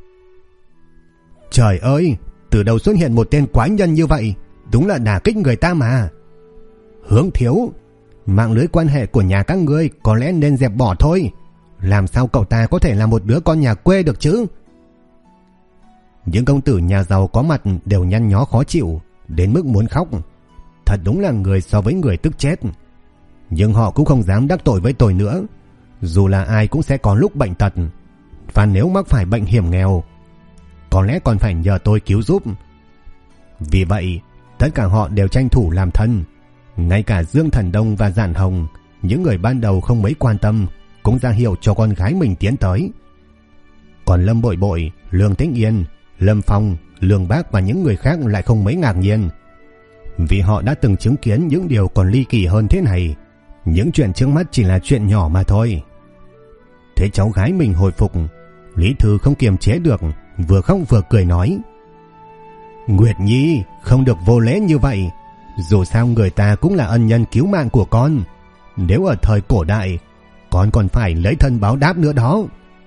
Trời ơi, từ đâu xuất hiện một tên quái nhân như vậy? Đúng là đả kích người ta mà. Hướng thiếu, mạng lưới quan hệ của nhà các ngươi có lẽ nên dẹp bỏ thôi. Làm sao cậu ta có thể là một đứa con nhà quê được chứ? Những công tử nhà giàu có mặt đều nhăn nhó khó chịu, đến mức muốn khóc. Thật đúng là người so với người tức chết. Nhưng họ cũng không dám đắc tội với tôi nữa. Dù là ai cũng sẽ có lúc bệnh tật, và nếu mắc phải bệnh hiểm nghèo, có lẽ còn phải nhờ tôi cứu giúp. Vì vậy, tất cả họ đều tranh thủ làm thân. Ngay cả Dương Thần Đông và Giản Hồng, những người ban đầu không mấy quan tâm, cũng ra hiệu cho con gái mình tiến tới. Còn Lâm Bội Bội, Lương Tĩnh Yên, Lâm Phong, Lương Bác và những người khác lại không mấy ngạc nhiên, vì họ đã từng chứng kiến những điều còn ly kỳ hơn thế này. Những chuyện trước mắt chỉ là chuyện nhỏ mà thôi. Thấy cháu gái mình hồi phục, Lý Thư không kiềm chế được, vừa khóc vừa cười nói: Nguyệt Nhi, không được vô lễ như vậy. Dù sao người ta cũng là ân nhân cứu mạng của con. Nếu ở thời cổ đại, con còn phải lấy thân báo đáp nữa đó.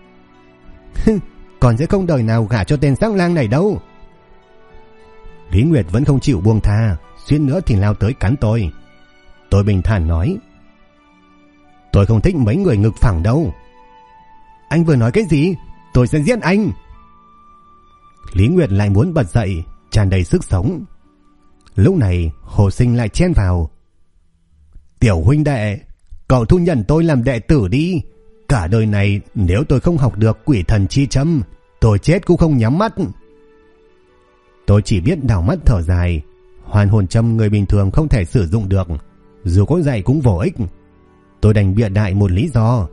Con sẽ không đời nào gả cho tên sắc lang này đâu. Lý Nguyệt vẫn không chịu buông tha, suýt nữa thì lao tới cắn tôi. Tôi bình thản nói: Tôi không thích mấy người ngực phẳng đâu. Anh vừa nói cái gì? Tôi sẽ giết anh. Lý Nguyệt lại muốn bật dậy, tràn đầy sức sống. Lúc này Hồ Sinh lại chen vào: Tiểu huynh đệ, cậu thu nhận tôi làm đệ tử đi. Cả đời này nếu tôi không học được quỷ thần chi châm, tôi chết cũng không nhắm mắt. Tôi chỉ biết đảo mắt thở dài. Hoàn hồn châm người bình thường không thể sử dụng được, dù có dạy cũng vô ích. Tôi đành bịa đại một lý do: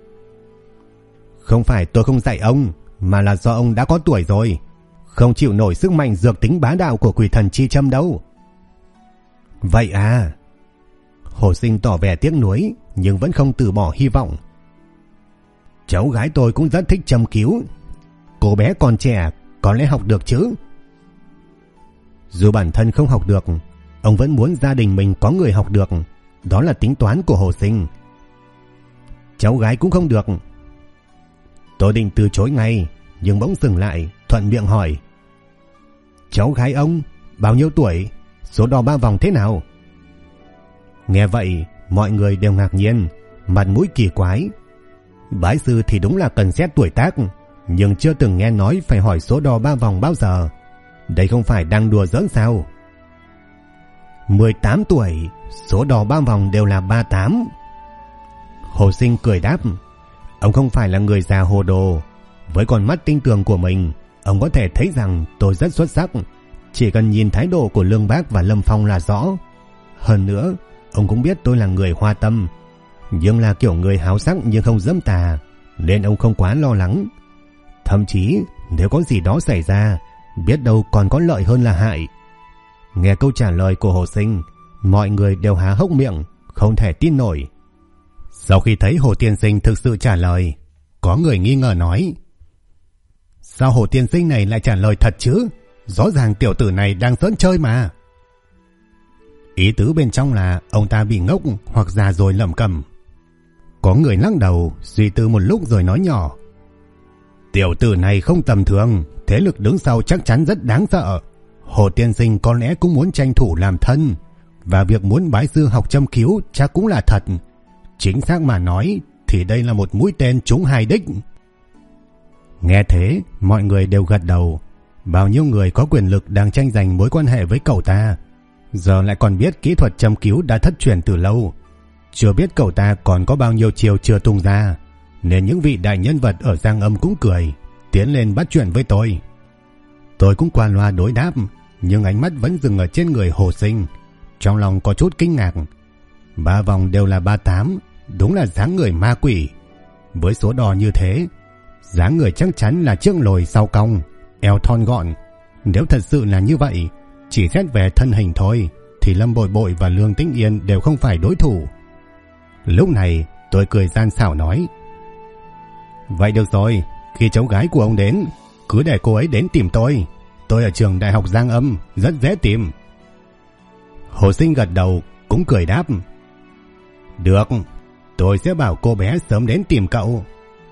Không phải tôi không dạy ông, mà là do ông đã có tuổi rồi, không chịu nổi sức mạnh dược tính bá đạo của quỷ thần chi châm đâu. Vậy à? Hồ Sinh tỏ vẻ tiếc nuối, nhưng vẫn không từ bỏ hy vọng. Cháu gái tôi cũng rất thích châm cứu. Cô bé còn trẻ, có lẽ học được chứ. Dù bản thân không học được, ông vẫn muốn gia đình mình có người học được. Đó là tính toán của Hồ Sinh. Cháu gái cũng không được. Tôi định từ chối ngay, nhưng bỗng dừng lại, thuận miệng hỏi: Cháu gái ông bao nhiêu tuổi? Số đo 3 vòng thế nào? Nghe vậy, mọi người đều ngạc nhiên, mặt mũi kỳ quái. Bái sư thì đúng là cần xét tuổi tác, nhưng chưa từng nghe nói phải hỏi số đo 3 vòng bao giờ. Đây không phải đang đùa giỡn sao? 18 tuổi, số đo 3 vòng đều là 38. Hồ Sinh cười đáp: Ông không phải là người già hồ đồ. Với con mắt tinh tường của mình, ông có thể thấy rằng tôi rất xuất sắc. Chỉ cần nhìn thái độ của Lương Bác và Lâm Phong là rõ. Hơn nữa, ông cũng biết tôi là người hoa tâm, nhưng là kiểu người háo sắc nhưng không dẫm tà, nên ông không quá lo lắng. Thậm chí nếu có gì đó xảy ra, biết đâu còn có lợi hơn là hại. Nghe câu trả lời của Hồ Sinh, mọi người đều há hốc miệng, không thể tin nổi. Sau khi thấy Hồ Tiên Sinh thực sự trả lời, có người nghi ngờ nói: Sao Hồ Tiên Sinh này lại trả lời thật chứ? Rõ ràng tiểu tử này đang giỡn chơi mà. Ý tứ bên trong là ông ta bị ngốc hoặc già rồi lẩm cẩm. Có người lắc đầu, suy tư một lúc rồi nói nhỏ: Tiểu tử này không tầm thường, thế lực đứng sau chắc chắn rất đáng sợ. Hồ Tiên Sinh có lẽ cũng muốn tranh thủ làm thân, và việc muốn bái sư học châm cứu chắc cũng là thật. Chính xác mà nói thì đây là một mũi tên trúng hai đích. Nghe thế, mọi người đều gật đầu. Bao nhiêu người có quyền lực đang tranh giành mối quan hệ với cậu ta, giờ lại còn biết kỹ thuật châm cứu đã thất truyền từ lâu. Chưa biết cậu ta còn có bao nhiêu chiều chưa tung ra, nên những vị đại nhân vật ở Giang Âm cũng cười, tiến lên bắt chuyện với tôi. Tôi cũng qua loa đối đáp, nhưng ánh mắt vẫn dừng ở trên người Hồ Sinh. Trong lòng có chút kinh ngạc. 3 vòng đều là 38, đúng là dáng người ma quỷ. Với số đo như thế, dáng người chắc chắn là trước lồi sau cong, eo thon gọn. Nếu thật sự là như vậy, chỉ xét về thân hình thôi, thì Lâm Bội Bội và Lương Tĩnh Yên đều không phải đối thủ. Lúc này tôi cười gian xảo nói: vậy được rồi, khi cháu gái của ông đến, cứ để cô ấy đến tìm tôi. Tôi ở trường Đại học Giang Âm, rất dễ tìm. Hồ Sinh gật đầu, cũng cười đáp: được, tôi sẽ bảo cô bé sớm đến tìm cậu.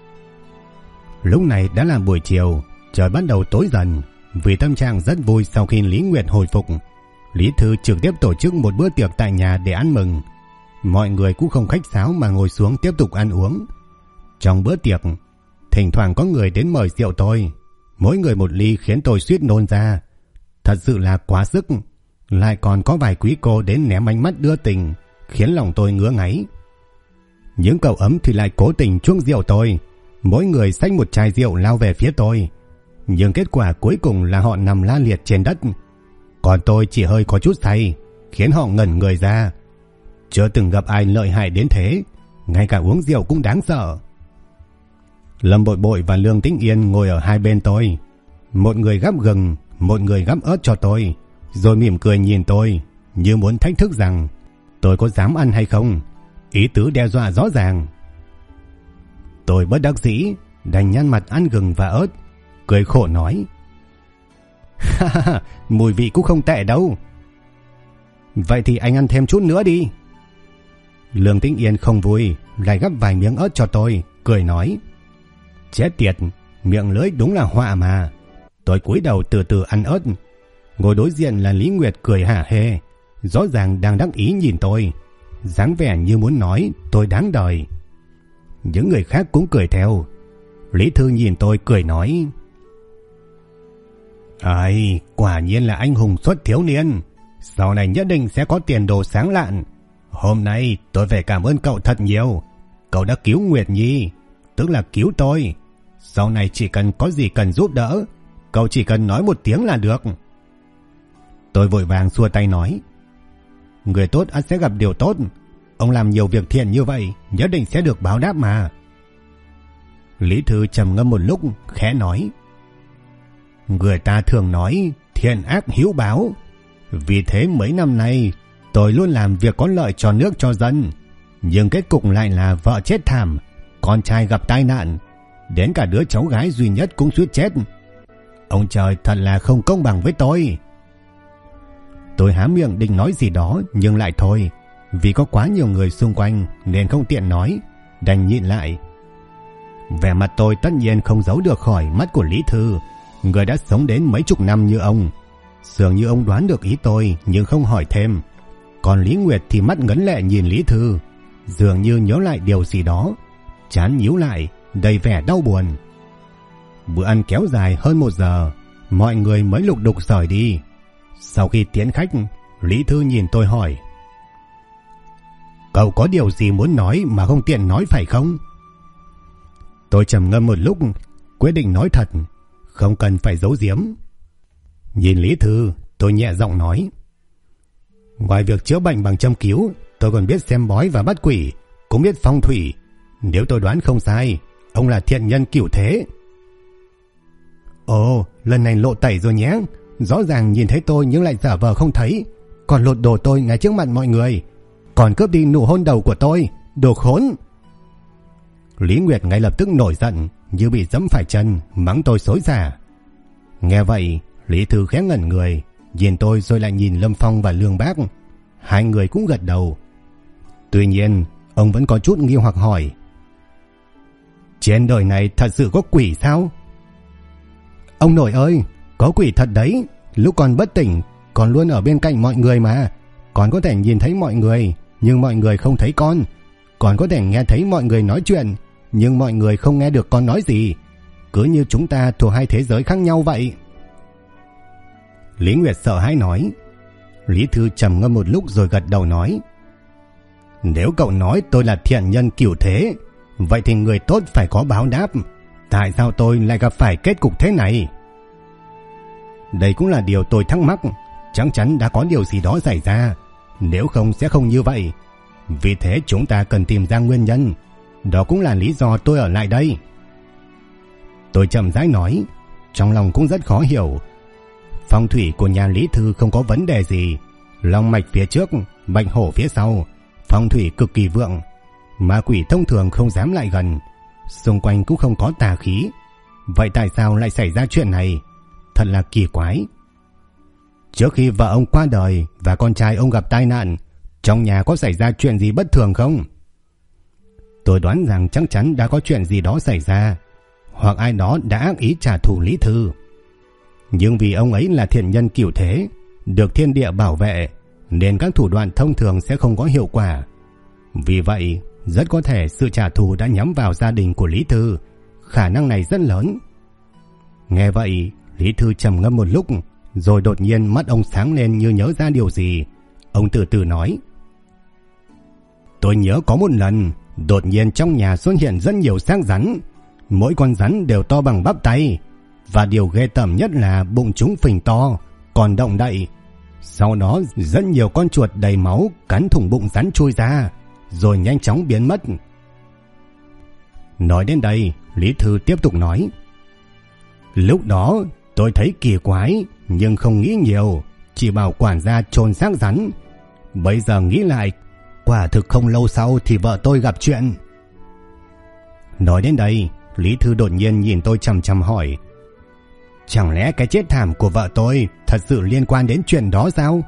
Lúc này đã là buổi chiều, trời bắt đầu tối dần. Vì tâm trạng rất vui sau khi Lý Nguyệt hồi phục, Lý Thư trực tiếp tổ chức một bữa tiệc tại nhà để ăn mừng. Mọi người cũng không khách sáo mà ngồi xuống tiếp tục ăn uống. Trong bữa tiệc, thỉnh thoảng có người đến mời rượu tôi, mỗi người một ly khiến tôi suýt nôn ra. Thật sự là quá sức. Lại còn có vài quý cô đến ném ánh mắt đưa tình, khiến lòng tôi ngứa ngáy. Những cậu ấm thì lại cố tình chuông rượu tôi, mỗi người xách một chai rượu lao về phía tôi. Nhưng kết quả cuối cùng là họ nằm la liệt trên đất, còn tôi chỉ hơi có chút say, khiến họ ngẩn người ra. Chưa từng gặp ai lợi hại đến thế, ngay cả uống rượu cũng đáng sợ. Lâm Bội Bội và Lương Tĩnh Yên ngồi ở hai bên tôi, một người gắp gừng, một người gắp ớt cho tôi, rồi mỉm cười nhìn tôi như muốn thách thức rằng tôi có dám ăn hay không, ý tứ đe dọa rõ ràng. Tôi bất đắc dĩ đành nhăn mặt ăn gừng và ớt, cười khổ nói: mùi vị cũng không tệ đâu. Vậy thì anh ăn thêm chút nữa đi. Lương Tĩnh Yên không vui, lại gắp vài miếng ớt cho tôi, cười nói: chết tiệt, miệng lưỡi đúng là họa mà. Tôi cúi đầu từ từ ăn ớt. Ngồi đối diện là Lý Nguyệt cười hả hê, rõ ràng đang đắc ý nhìn tôi, dáng vẻ như muốn nói tôi đáng đời. Những người khác cũng cười theo. Lý Thư nhìn tôi cười nói: ai, quả nhiên là anh hùng xuất thiếu niên, sau này nhất định sẽ có tiền đồ sáng lạn. Hôm nay tôi phải cảm ơn cậu thật nhiều. Cậu đã cứu Nguyệt Nhi, tức là cứu tôi. Sau này chỉ cần có gì cần giúp đỡ, cậu chỉ cần nói một tiếng là được. Tôi vội vàng xua tay nói: người tốt ắt sẽ gặp điều tốt. Ông làm nhiều việc thiện như vậy, nhất định sẽ được báo đáp mà. Lý Thư trầm ngâm một lúc, khẽ nói: người ta thường nói thiện ác hữu báo. Vì thế mấy năm nay tôi luôn làm việc có lợi cho nước cho dân, nhưng kết cục lại là vợ chết thảm, con trai gặp tai nạn, đến cả đứa cháu gái duy nhất cũng suýt chết. Ông trời thật là không công bằng với tôi. Tôi há miệng định nói gì đó nhưng lại thôi, vì có quá nhiều người xung quanh nên không tiện nói, đành nhịn lại. Vẻ mặt tôi tất nhiên không giấu được khỏi mắt của Lý Thư, người đã sống đến mấy chục năm như ông. Dường như ông đoán được ý tôi nhưng không hỏi thêm. Còn Lý Nguyệt thì mắt ngấn lệ nhìn Lý Thư, dường như nhớ lại điều gì đó, trán nhíu lại, đầy vẻ đau buồn. Bữa ăn kéo dài hơn 1 giờ, mọi người mới lục đục rời đi. Sau khi tiễn khách, Lý Thư nhìn tôi hỏi: cậu có điều gì muốn nói mà không tiện nói phải không? Tôi trầm ngâm một lúc, quyết định nói thật, không cần phải giấu giếm. Nhìn Lý Thư, tôi nhẹ giọng nói: ngoài việc chữa bệnh bằng châm cứu, tôi còn biết xem bói và bắt quỷ, cũng biết phong thủy. Nếu tôi đoán không sai, ông là thiện nhân cửu thế. Ồ, lần này lộ tẩy rồi nhé. Rõ ràng nhìn thấy tôi nhưng lại giả vờ không thấy, còn lột đồ tôi ngay trước mặt mọi người, còn cướp đi nụ hôn đầu của tôi, đồ khốn. Lý Nguyệt ngay lập tức nổi giận, như bị giẫm phải chân, mắng tôi xối xả. Nghe vậy, Lý Thư khẽ ngẩn người, nhìn tôi rồi lại nhìn Lâm Phong và Lương Bác. Hai người cũng gật đầu. Tuy nhiên, ông vẫn có chút nghi hoặc hỏi: trên đời này thật sự có quỷ sao? Ông nội ơi, có quỷ thật đấy. Lúc còn bất tỉnh, còn luôn ở bên cạnh mọi người mà. Còn có thể nhìn thấy mọi người, nhưng mọi người không thấy con. còn có thể nghe thấy mọi người nói chuyện, nhưng mọi người không nghe được con nói gì, cứ như chúng ta thuộc hai thế giới khác nhau vậy. Lý Nguyệt sợ hãi nói. Lý Thư trầm ngâm một lúc rồi gật đầu nói. Nếu cậu nói tôi là thiện nhân cửu thế, vậy thì người tốt phải có báo đáp. Tại sao tôi lại gặp phải kết cục thế này? Đây cũng là điều tôi thắc mắc. Chắc chắn đã có điều gì đó xảy ra, nếu không sẽ không như vậy. Vì thế chúng ta cần tìm ra nguyên nhân. Đó cũng là lý do tôi ở lại đây. Tôi chậm rãi nói, trong lòng cũng rất khó hiểu. Phong thủy của nhà Lý Thư không có vấn đề gì. Long mạch phía trước, bạch hổ phía sau, phong thủy cực kỳ vượng. Ma quỷ thông thường không dám lại gần, xung quanh cũng không có tà khí. Vậy tại sao lại xảy ra chuyện này? Thật là kỳ quái. Trước khi vợ ông qua đời và con trai ông gặp tai nạn, trong nhà có xảy ra chuyện gì bất thường không? Tôi đoán rằng chắc chắn đã có chuyện gì đó xảy ra, hoặc ai đó đã ác ý trả thù Lý Thư. Nhưng vì ông ấy là thiện nhân cửu thế, được thiên địa bảo vệ, nên các thủ đoạn thông thường sẽ không có hiệu quả. Vì vậy, rất có thể sự trả thù đã nhắm vào gia đình của Lý Thư. Khả năng này rất lớn. Nghe vậy, Lý Thư trầm ngâm một lúc, rồi đột nhiên mắt ông sáng lên như nhớ ra điều gì. Ông từ từ nói. Tôi nhớ có một lần, đột nhiên trong nhà xuất hiện rất nhiều xác rắn. Mỗi con rắn đều to bằng bắp tay. Và điều ghê tởm nhất là bụng chúng phình to, còn động đậy. Sau đó rất nhiều con chuột đầy máu cắn thủng bụng rắn chui ra, rồi nhanh chóng biến mất. Nói đến đây, Lý Thư tiếp tục nói. Lúc đó tôi thấy kỳ quái, nhưng không nghĩ nhiều, chỉ bảo quản gia chôn xác rắn. Bây giờ nghĩ lại, quả thực không lâu sau thì vợ tôi gặp chuyện. Nói đến đây, Lý Thư đột nhiên nhìn tôi chằm chằm hỏi. Chẳng lẽ cái chết thảm của vợ tôi thật sự liên quan đến chuyện đó sao?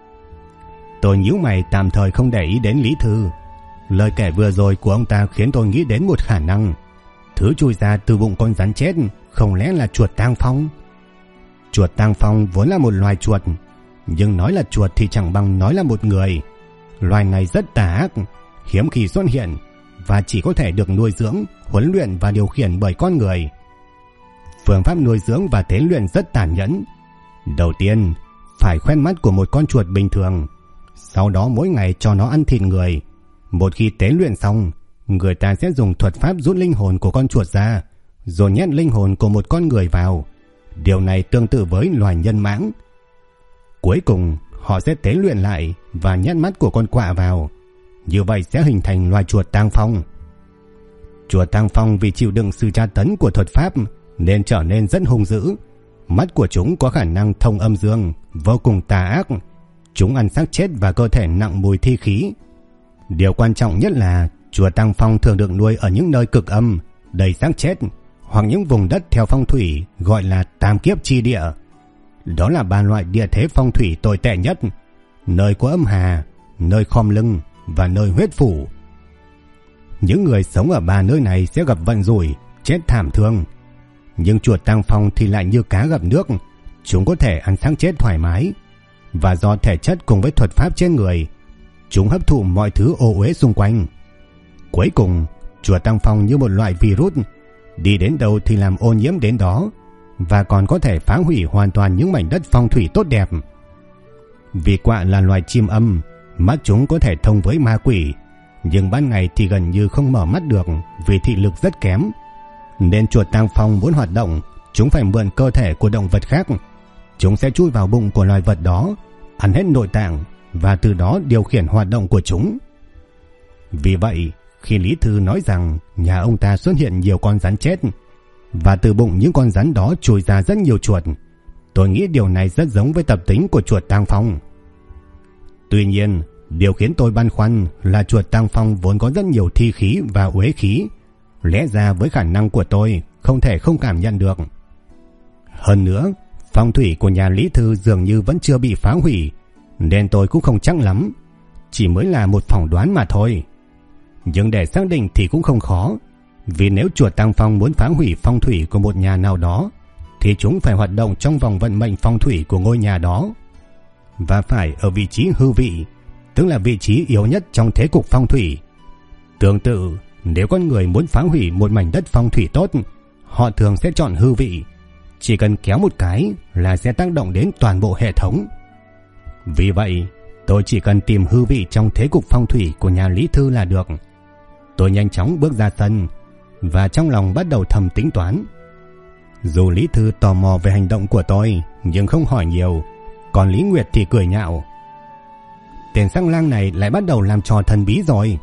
Tôi nhíu mày tạm thời không để ý đến Lý Thư. Lời kể vừa rồi của ông ta khiến tôi nghĩ đến một khả năng. Thứ chui ra từ bụng con rắn chết không lẽ là chuột tang phong? Chuột tang phong vốn là một loài chuột, nhưng nói là chuột thì chẳng bằng nói là một người. Loài này rất tà ác, hiếm khi xuất hiện, và chỉ có thể được nuôi dưỡng, huấn luyện và điều khiển bởi con người. Phương pháp nuôi dưỡng và tế luyện rất tàn nhẫn. Đầu tiên, phải khoét mắt của một con chuột bình thường, sau đó mỗi ngày cho nó ăn thịt người. Một khi tế luyện xong, người ta sẽ dùng thuật pháp rút linh hồn của con chuột ra, rồi nhét linh hồn của một con người vào. Điều này tương tự với loài nhân mãng. Cuối cùng, họ sẽ tế luyện lại và nhét mắt của con quạ vào. Như vậy sẽ hình thành loài chuột tang phong. Chuột tang phong vì chịu đựng sự tra tấn của thuật pháp nên trở nên rất hung dữ. Mắt của chúng có khả năng thông âm dương, vô cùng tà ác. Chúng ăn xác chết và cơ thể nặng mùi thi khí. Điều quan trọng nhất là chuột tang phong thường được nuôi ở những nơi cực âm, đầy xác chết, hoặc những vùng đất theo phong thủy gọi là tam kiếp chi địa. Đó là ba loại địa thế phong thủy tồi tệ nhất: nơi có âm hà, nơi khom lưng và nơi huyết phủ. Những người sống ở ba nơi này sẽ gặp vận rủi, chết thảm thương. Nhưng chuột tang phong thì lại như cá gặp nước, chúng có thể ăn xác chết thoải mái. Và do thể chất cùng với thuật pháp trên người, chúng hấp thụ mọi thứ ô uế xung quanh. Cuối cùng, chuột tang phong như một loại virus, đi đến đâu thì làm ô nhiễm đến đó, và còn có thể phá hủy hoàn toàn những mảnh đất phong thủy tốt đẹp. Vì quạ là loài chim âm, mắt chúng có thể thông với ma quỷ, nhưng ban ngày thì gần như không mở mắt được vì thị lực rất kém. Nên chuột tang phong muốn hoạt động, chúng phải mượn cơ thể của động vật khác. Chúng sẽ chui vào bụng của loài vật đó, ăn hết nội tạng và từ đó điều khiển hoạt động của chúng. Vì vậy, khi Lý Thư nói rằng nhà ông ta xuất hiện nhiều con rắn chết và từ bụng những con rắn đó chui ra rất nhiều chuột, tôi nghĩ điều này rất giống với tập tính của chuột tang phong. Tuy nhiên, điều khiến tôi băn khoăn là chuột tang phong vốn có rất nhiều thi khí và uế khí. Lẽ ra với khả năng của tôi không thể không cảm nhận được. Hơn nữa, phong thủy của nhà Lý Thư dường như vẫn chưa bị phá hủy, nên tôi cũng không chắc lắm. Chỉ mới là một phỏng đoán mà thôi. Nhưng để xác định thì cũng không khó, vì nếu chuột tang phong muốn phá hủy phong thủy của một nhà nào đó, thì chúng phải hoạt động trong vòng vận mệnh phong thủy của ngôi nhà đó, và phải ở vị trí hư vị, tức là vị trí yếu nhất trong thế cục phong thủy. Tương tự, nếu con người muốn phá hủy một mảnh đất phong thủy tốt, họ thường sẽ chọn hư vị. Chỉ cần kéo một cái là sẽ tác động đến toàn bộ hệ thống. Vì vậy, tôi chỉ cần tìm hư vị trong thế cục phong thủy của nhà Lý Thư là được. Tôi nhanh chóng bước ra sân và trong lòng bắt đầu thầm tính toán. Dù Lý Thư tò mò về hành động của tôi nhưng không hỏi nhiều, còn Lý Nguyệt thì cười nhạo. Tên sắc lang này lại bắt đầu làm trò thần bí rồi.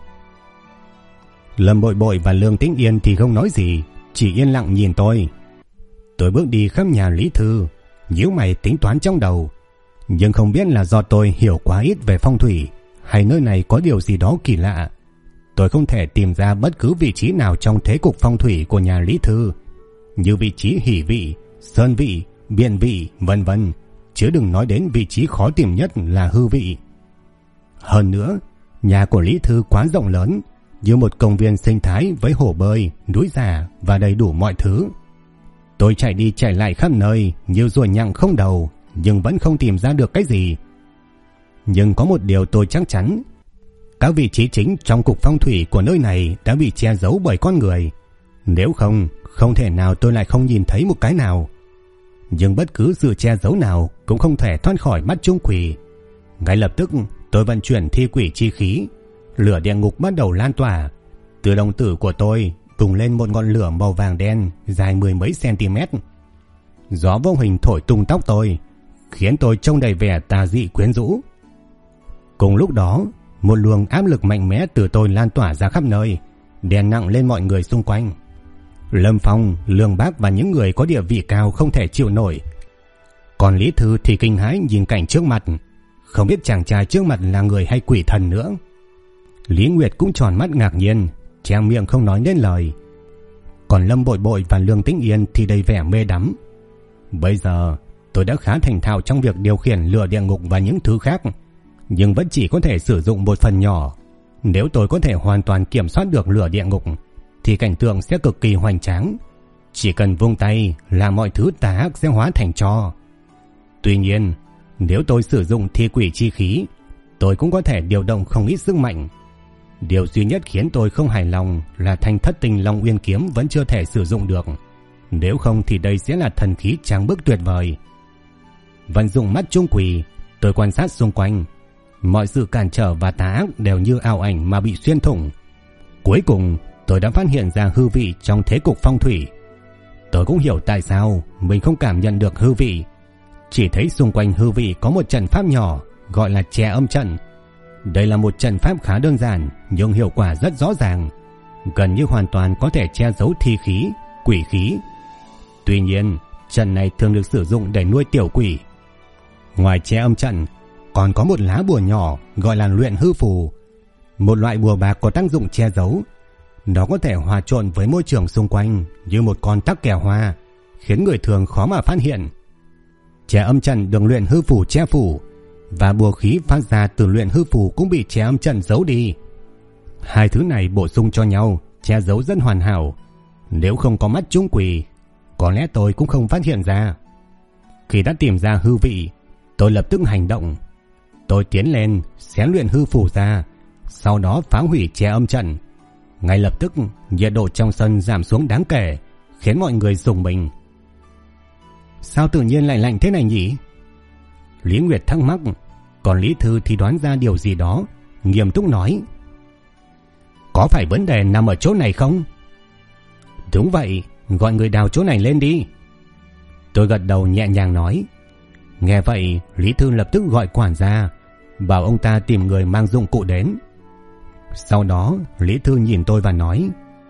Lâm Bội Bội và Lương Tĩnh Yên thì không nói gì, chỉ yên lặng nhìn tôi. Tôi bước đi khắp nhà Lý Thư, nhíu mày tính toán trong đầu, nhưng không biết là do tôi hiểu quá ít về phong thủy hay nơi này có điều gì đó kỳ lạ. Tôi không thể tìm ra bất cứ vị trí nào trong thế cục phong thủy của nhà Lý Thư, như vị trí hỷ vị, sơn vị, biện vị, vân vân, chứ đừng nói đến vị trí khó tìm nhất là hư vị. Hơn nữa, nhà của Lý Thư quá rộng lớn, như một công viên sinh thái với hồ bơi, núi giả và đầy đủ mọi thứ. Tôi chạy đi chạy lại khắp nơi như ruồi nhặng không đầu, nhưng vẫn không tìm ra được cái gì. Nhưng có một điều tôi chắc chắn, các vị trí chính trong cục phong thủy của nơi này đã bị che giấu bởi con người. Nếu không, không thể nào tôi lại không nhìn thấy một cái nào. Nhưng bất cứ sự che giấu nào cũng không thể thoát khỏi mắt Trung Quỷ. Ngay lập tức tôi vận chuyển thi quỷ chi khí, lửa địa ngục bắt đầu lan tỏa. Từ đồng tử của tôi bùng lên một ngọn lửa màu vàng đen dài mười mấy cm. Gió vô hình thổi tung tóc tôi, khiến tôi trông đầy vẻ tà dị quyến rũ. Cùng lúc đó, một luồng áp lực mạnh mẽ từ tôi lan tỏa ra khắp nơi, đè nặng lên mọi người xung quanh. Lâm Phong, Lương Bác và những người có địa vị cao không thể chịu nổi. Còn Lý Thư thì kinh hãi nhìn cảnh trước mặt, không biết chàng trai trước mặt là người hay quỷ thần nữa. Lý Nguyệt cũng tròn mắt ngạc nhiên, che miệng không nói nên lời. Còn Lâm Bội Bội và Lương Tĩnh Yên thì đầy vẻ mê đắm. Bây giờ tôi đã khá thành thạo trong việc điều khiển lửa địa ngục và những thứ khác, nhưng vẫn chỉ có thể sử dụng một phần nhỏ. Nếu tôi có thể hoàn toàn kiểm soát được lửa địa ngục thì cảnh tượng sẽ cực kỳ hoành tráng. Chỉ cần vung tay là mọi thứ tà ác sẽ hóa thành tro. Tuy nhiên, nếu tôi sử dụng thi quỷ chi khí, tôi cũng có thể điều động không ít sức mạnh. Điều duy nhất khiến tôi không hài lòng là thanh thất tinh Long Uyên kiếm vẫn chưa thể sử dụng được. Nếu không thì đây sẽ là thần khí trang bức tuyệt vời. Vận dụng mắt Trung Quỷ, tôi quan sát xung quanh. Mọi sự cản trở và tà ác đều như ảo ảnh mà bị xuyên thủng. Cuối cùng, tôi đã phát hiện ra hư vị trong thế cục phong thủy. Tôi cũng hiểu tại sao mình không cảm nhận được hư vị. Chỉ thấy xung quanh hư vị có một trận pháp nhỏ gọi là che âm trận. Đây là một trận pháp khá đơn giản nhưng hiệu quả rất rõ ràng, gần như hoàn toàn có thể che giấu thi khí, quỷ khí. Tuy nhiên, trận này thường được sử dụng để nuôi tiểu quỷ. Ngoài che âm trận, còn có một lá bùa nhỏ gọi là luyện hư phù, một loại bùa bạc có tác dụng che giấu. Nó có thể hòa trộn với môi trường xung quanh như một con tắc kè hoa, khiến người thường khó mà phát hiện. Che âm trận được luyện hư phù che phủ, và bùa khí phát ra từ luyện hư phù cũng bị che âm trận giấu đi. Hai thứ này bổ sung cho nhau, che giấu rất hoàn hảo. Nếu không có mắt Trung Quỷ, có lẽ tôi cũng không phát hiện ra. Khi đã tìm ra hư vị, tôi lập tức hành động. Tôi tiến lên, xé luyện hư phù ra, sau đó phá hủy che âm trận. Ngay lập tức, nhiệt độ trong sân giảm xuống đáng kể, khiến mọi người rùng mình. Sao tự nhiên lại lạnh thế này nhỉ? Lý Nguyệt thắc mắc, còn Lý Thư thì đoán ra điều gì đó, nghiêm túc nói. Có phải vấn đề nằm ở chỗ này không? Đúng vậy, gọi người đào chỗ này lên đi. Tôi gật đầu nhẹ nhàng nói. Nghe vậy, Lý Thư lập tức gọi quản gia, bảo ông ta tìm người mang dụng cụ đến. Sau đó, Lý Thư nhìn tôi và nói.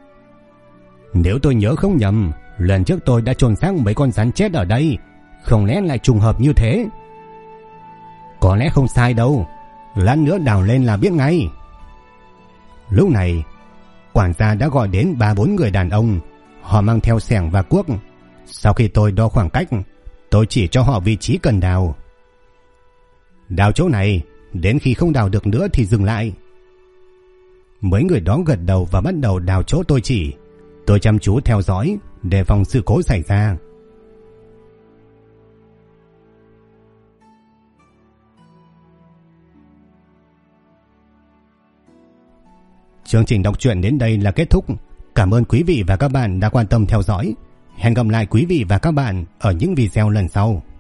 Nếu tôi nhớ không nhầm, lần trước tôi đã chôn xác mấy con rắn chết ở đây, không lẽ lại trùng hợp như thế? Có lẽ không sai đâu, lát nữa đào lên là biết ngay. Lúc này, quản gia đã gọi đến 3-4 người đàn ông, họ mang theo xẻng và cuốc. Sau khi tôi đo khoảng cách, tôi chỉ cho họ vị trí cần đào. Đào chỗ này, đến khi không đào được nữa thì dừng lại. Mấy người đó gật đầu và bắt đầu đào chỗ tôi chỉ. Tôi chăm chú theo dõi, đề phòng sự cố xảy ra. Chương trình đọc truyện đến đây là kết thúc. Cảm ơn quý vị và các bạn đã quan tâm theo dõi. Hẹn gặp lại quý vị và các bạn ở những video lần sau.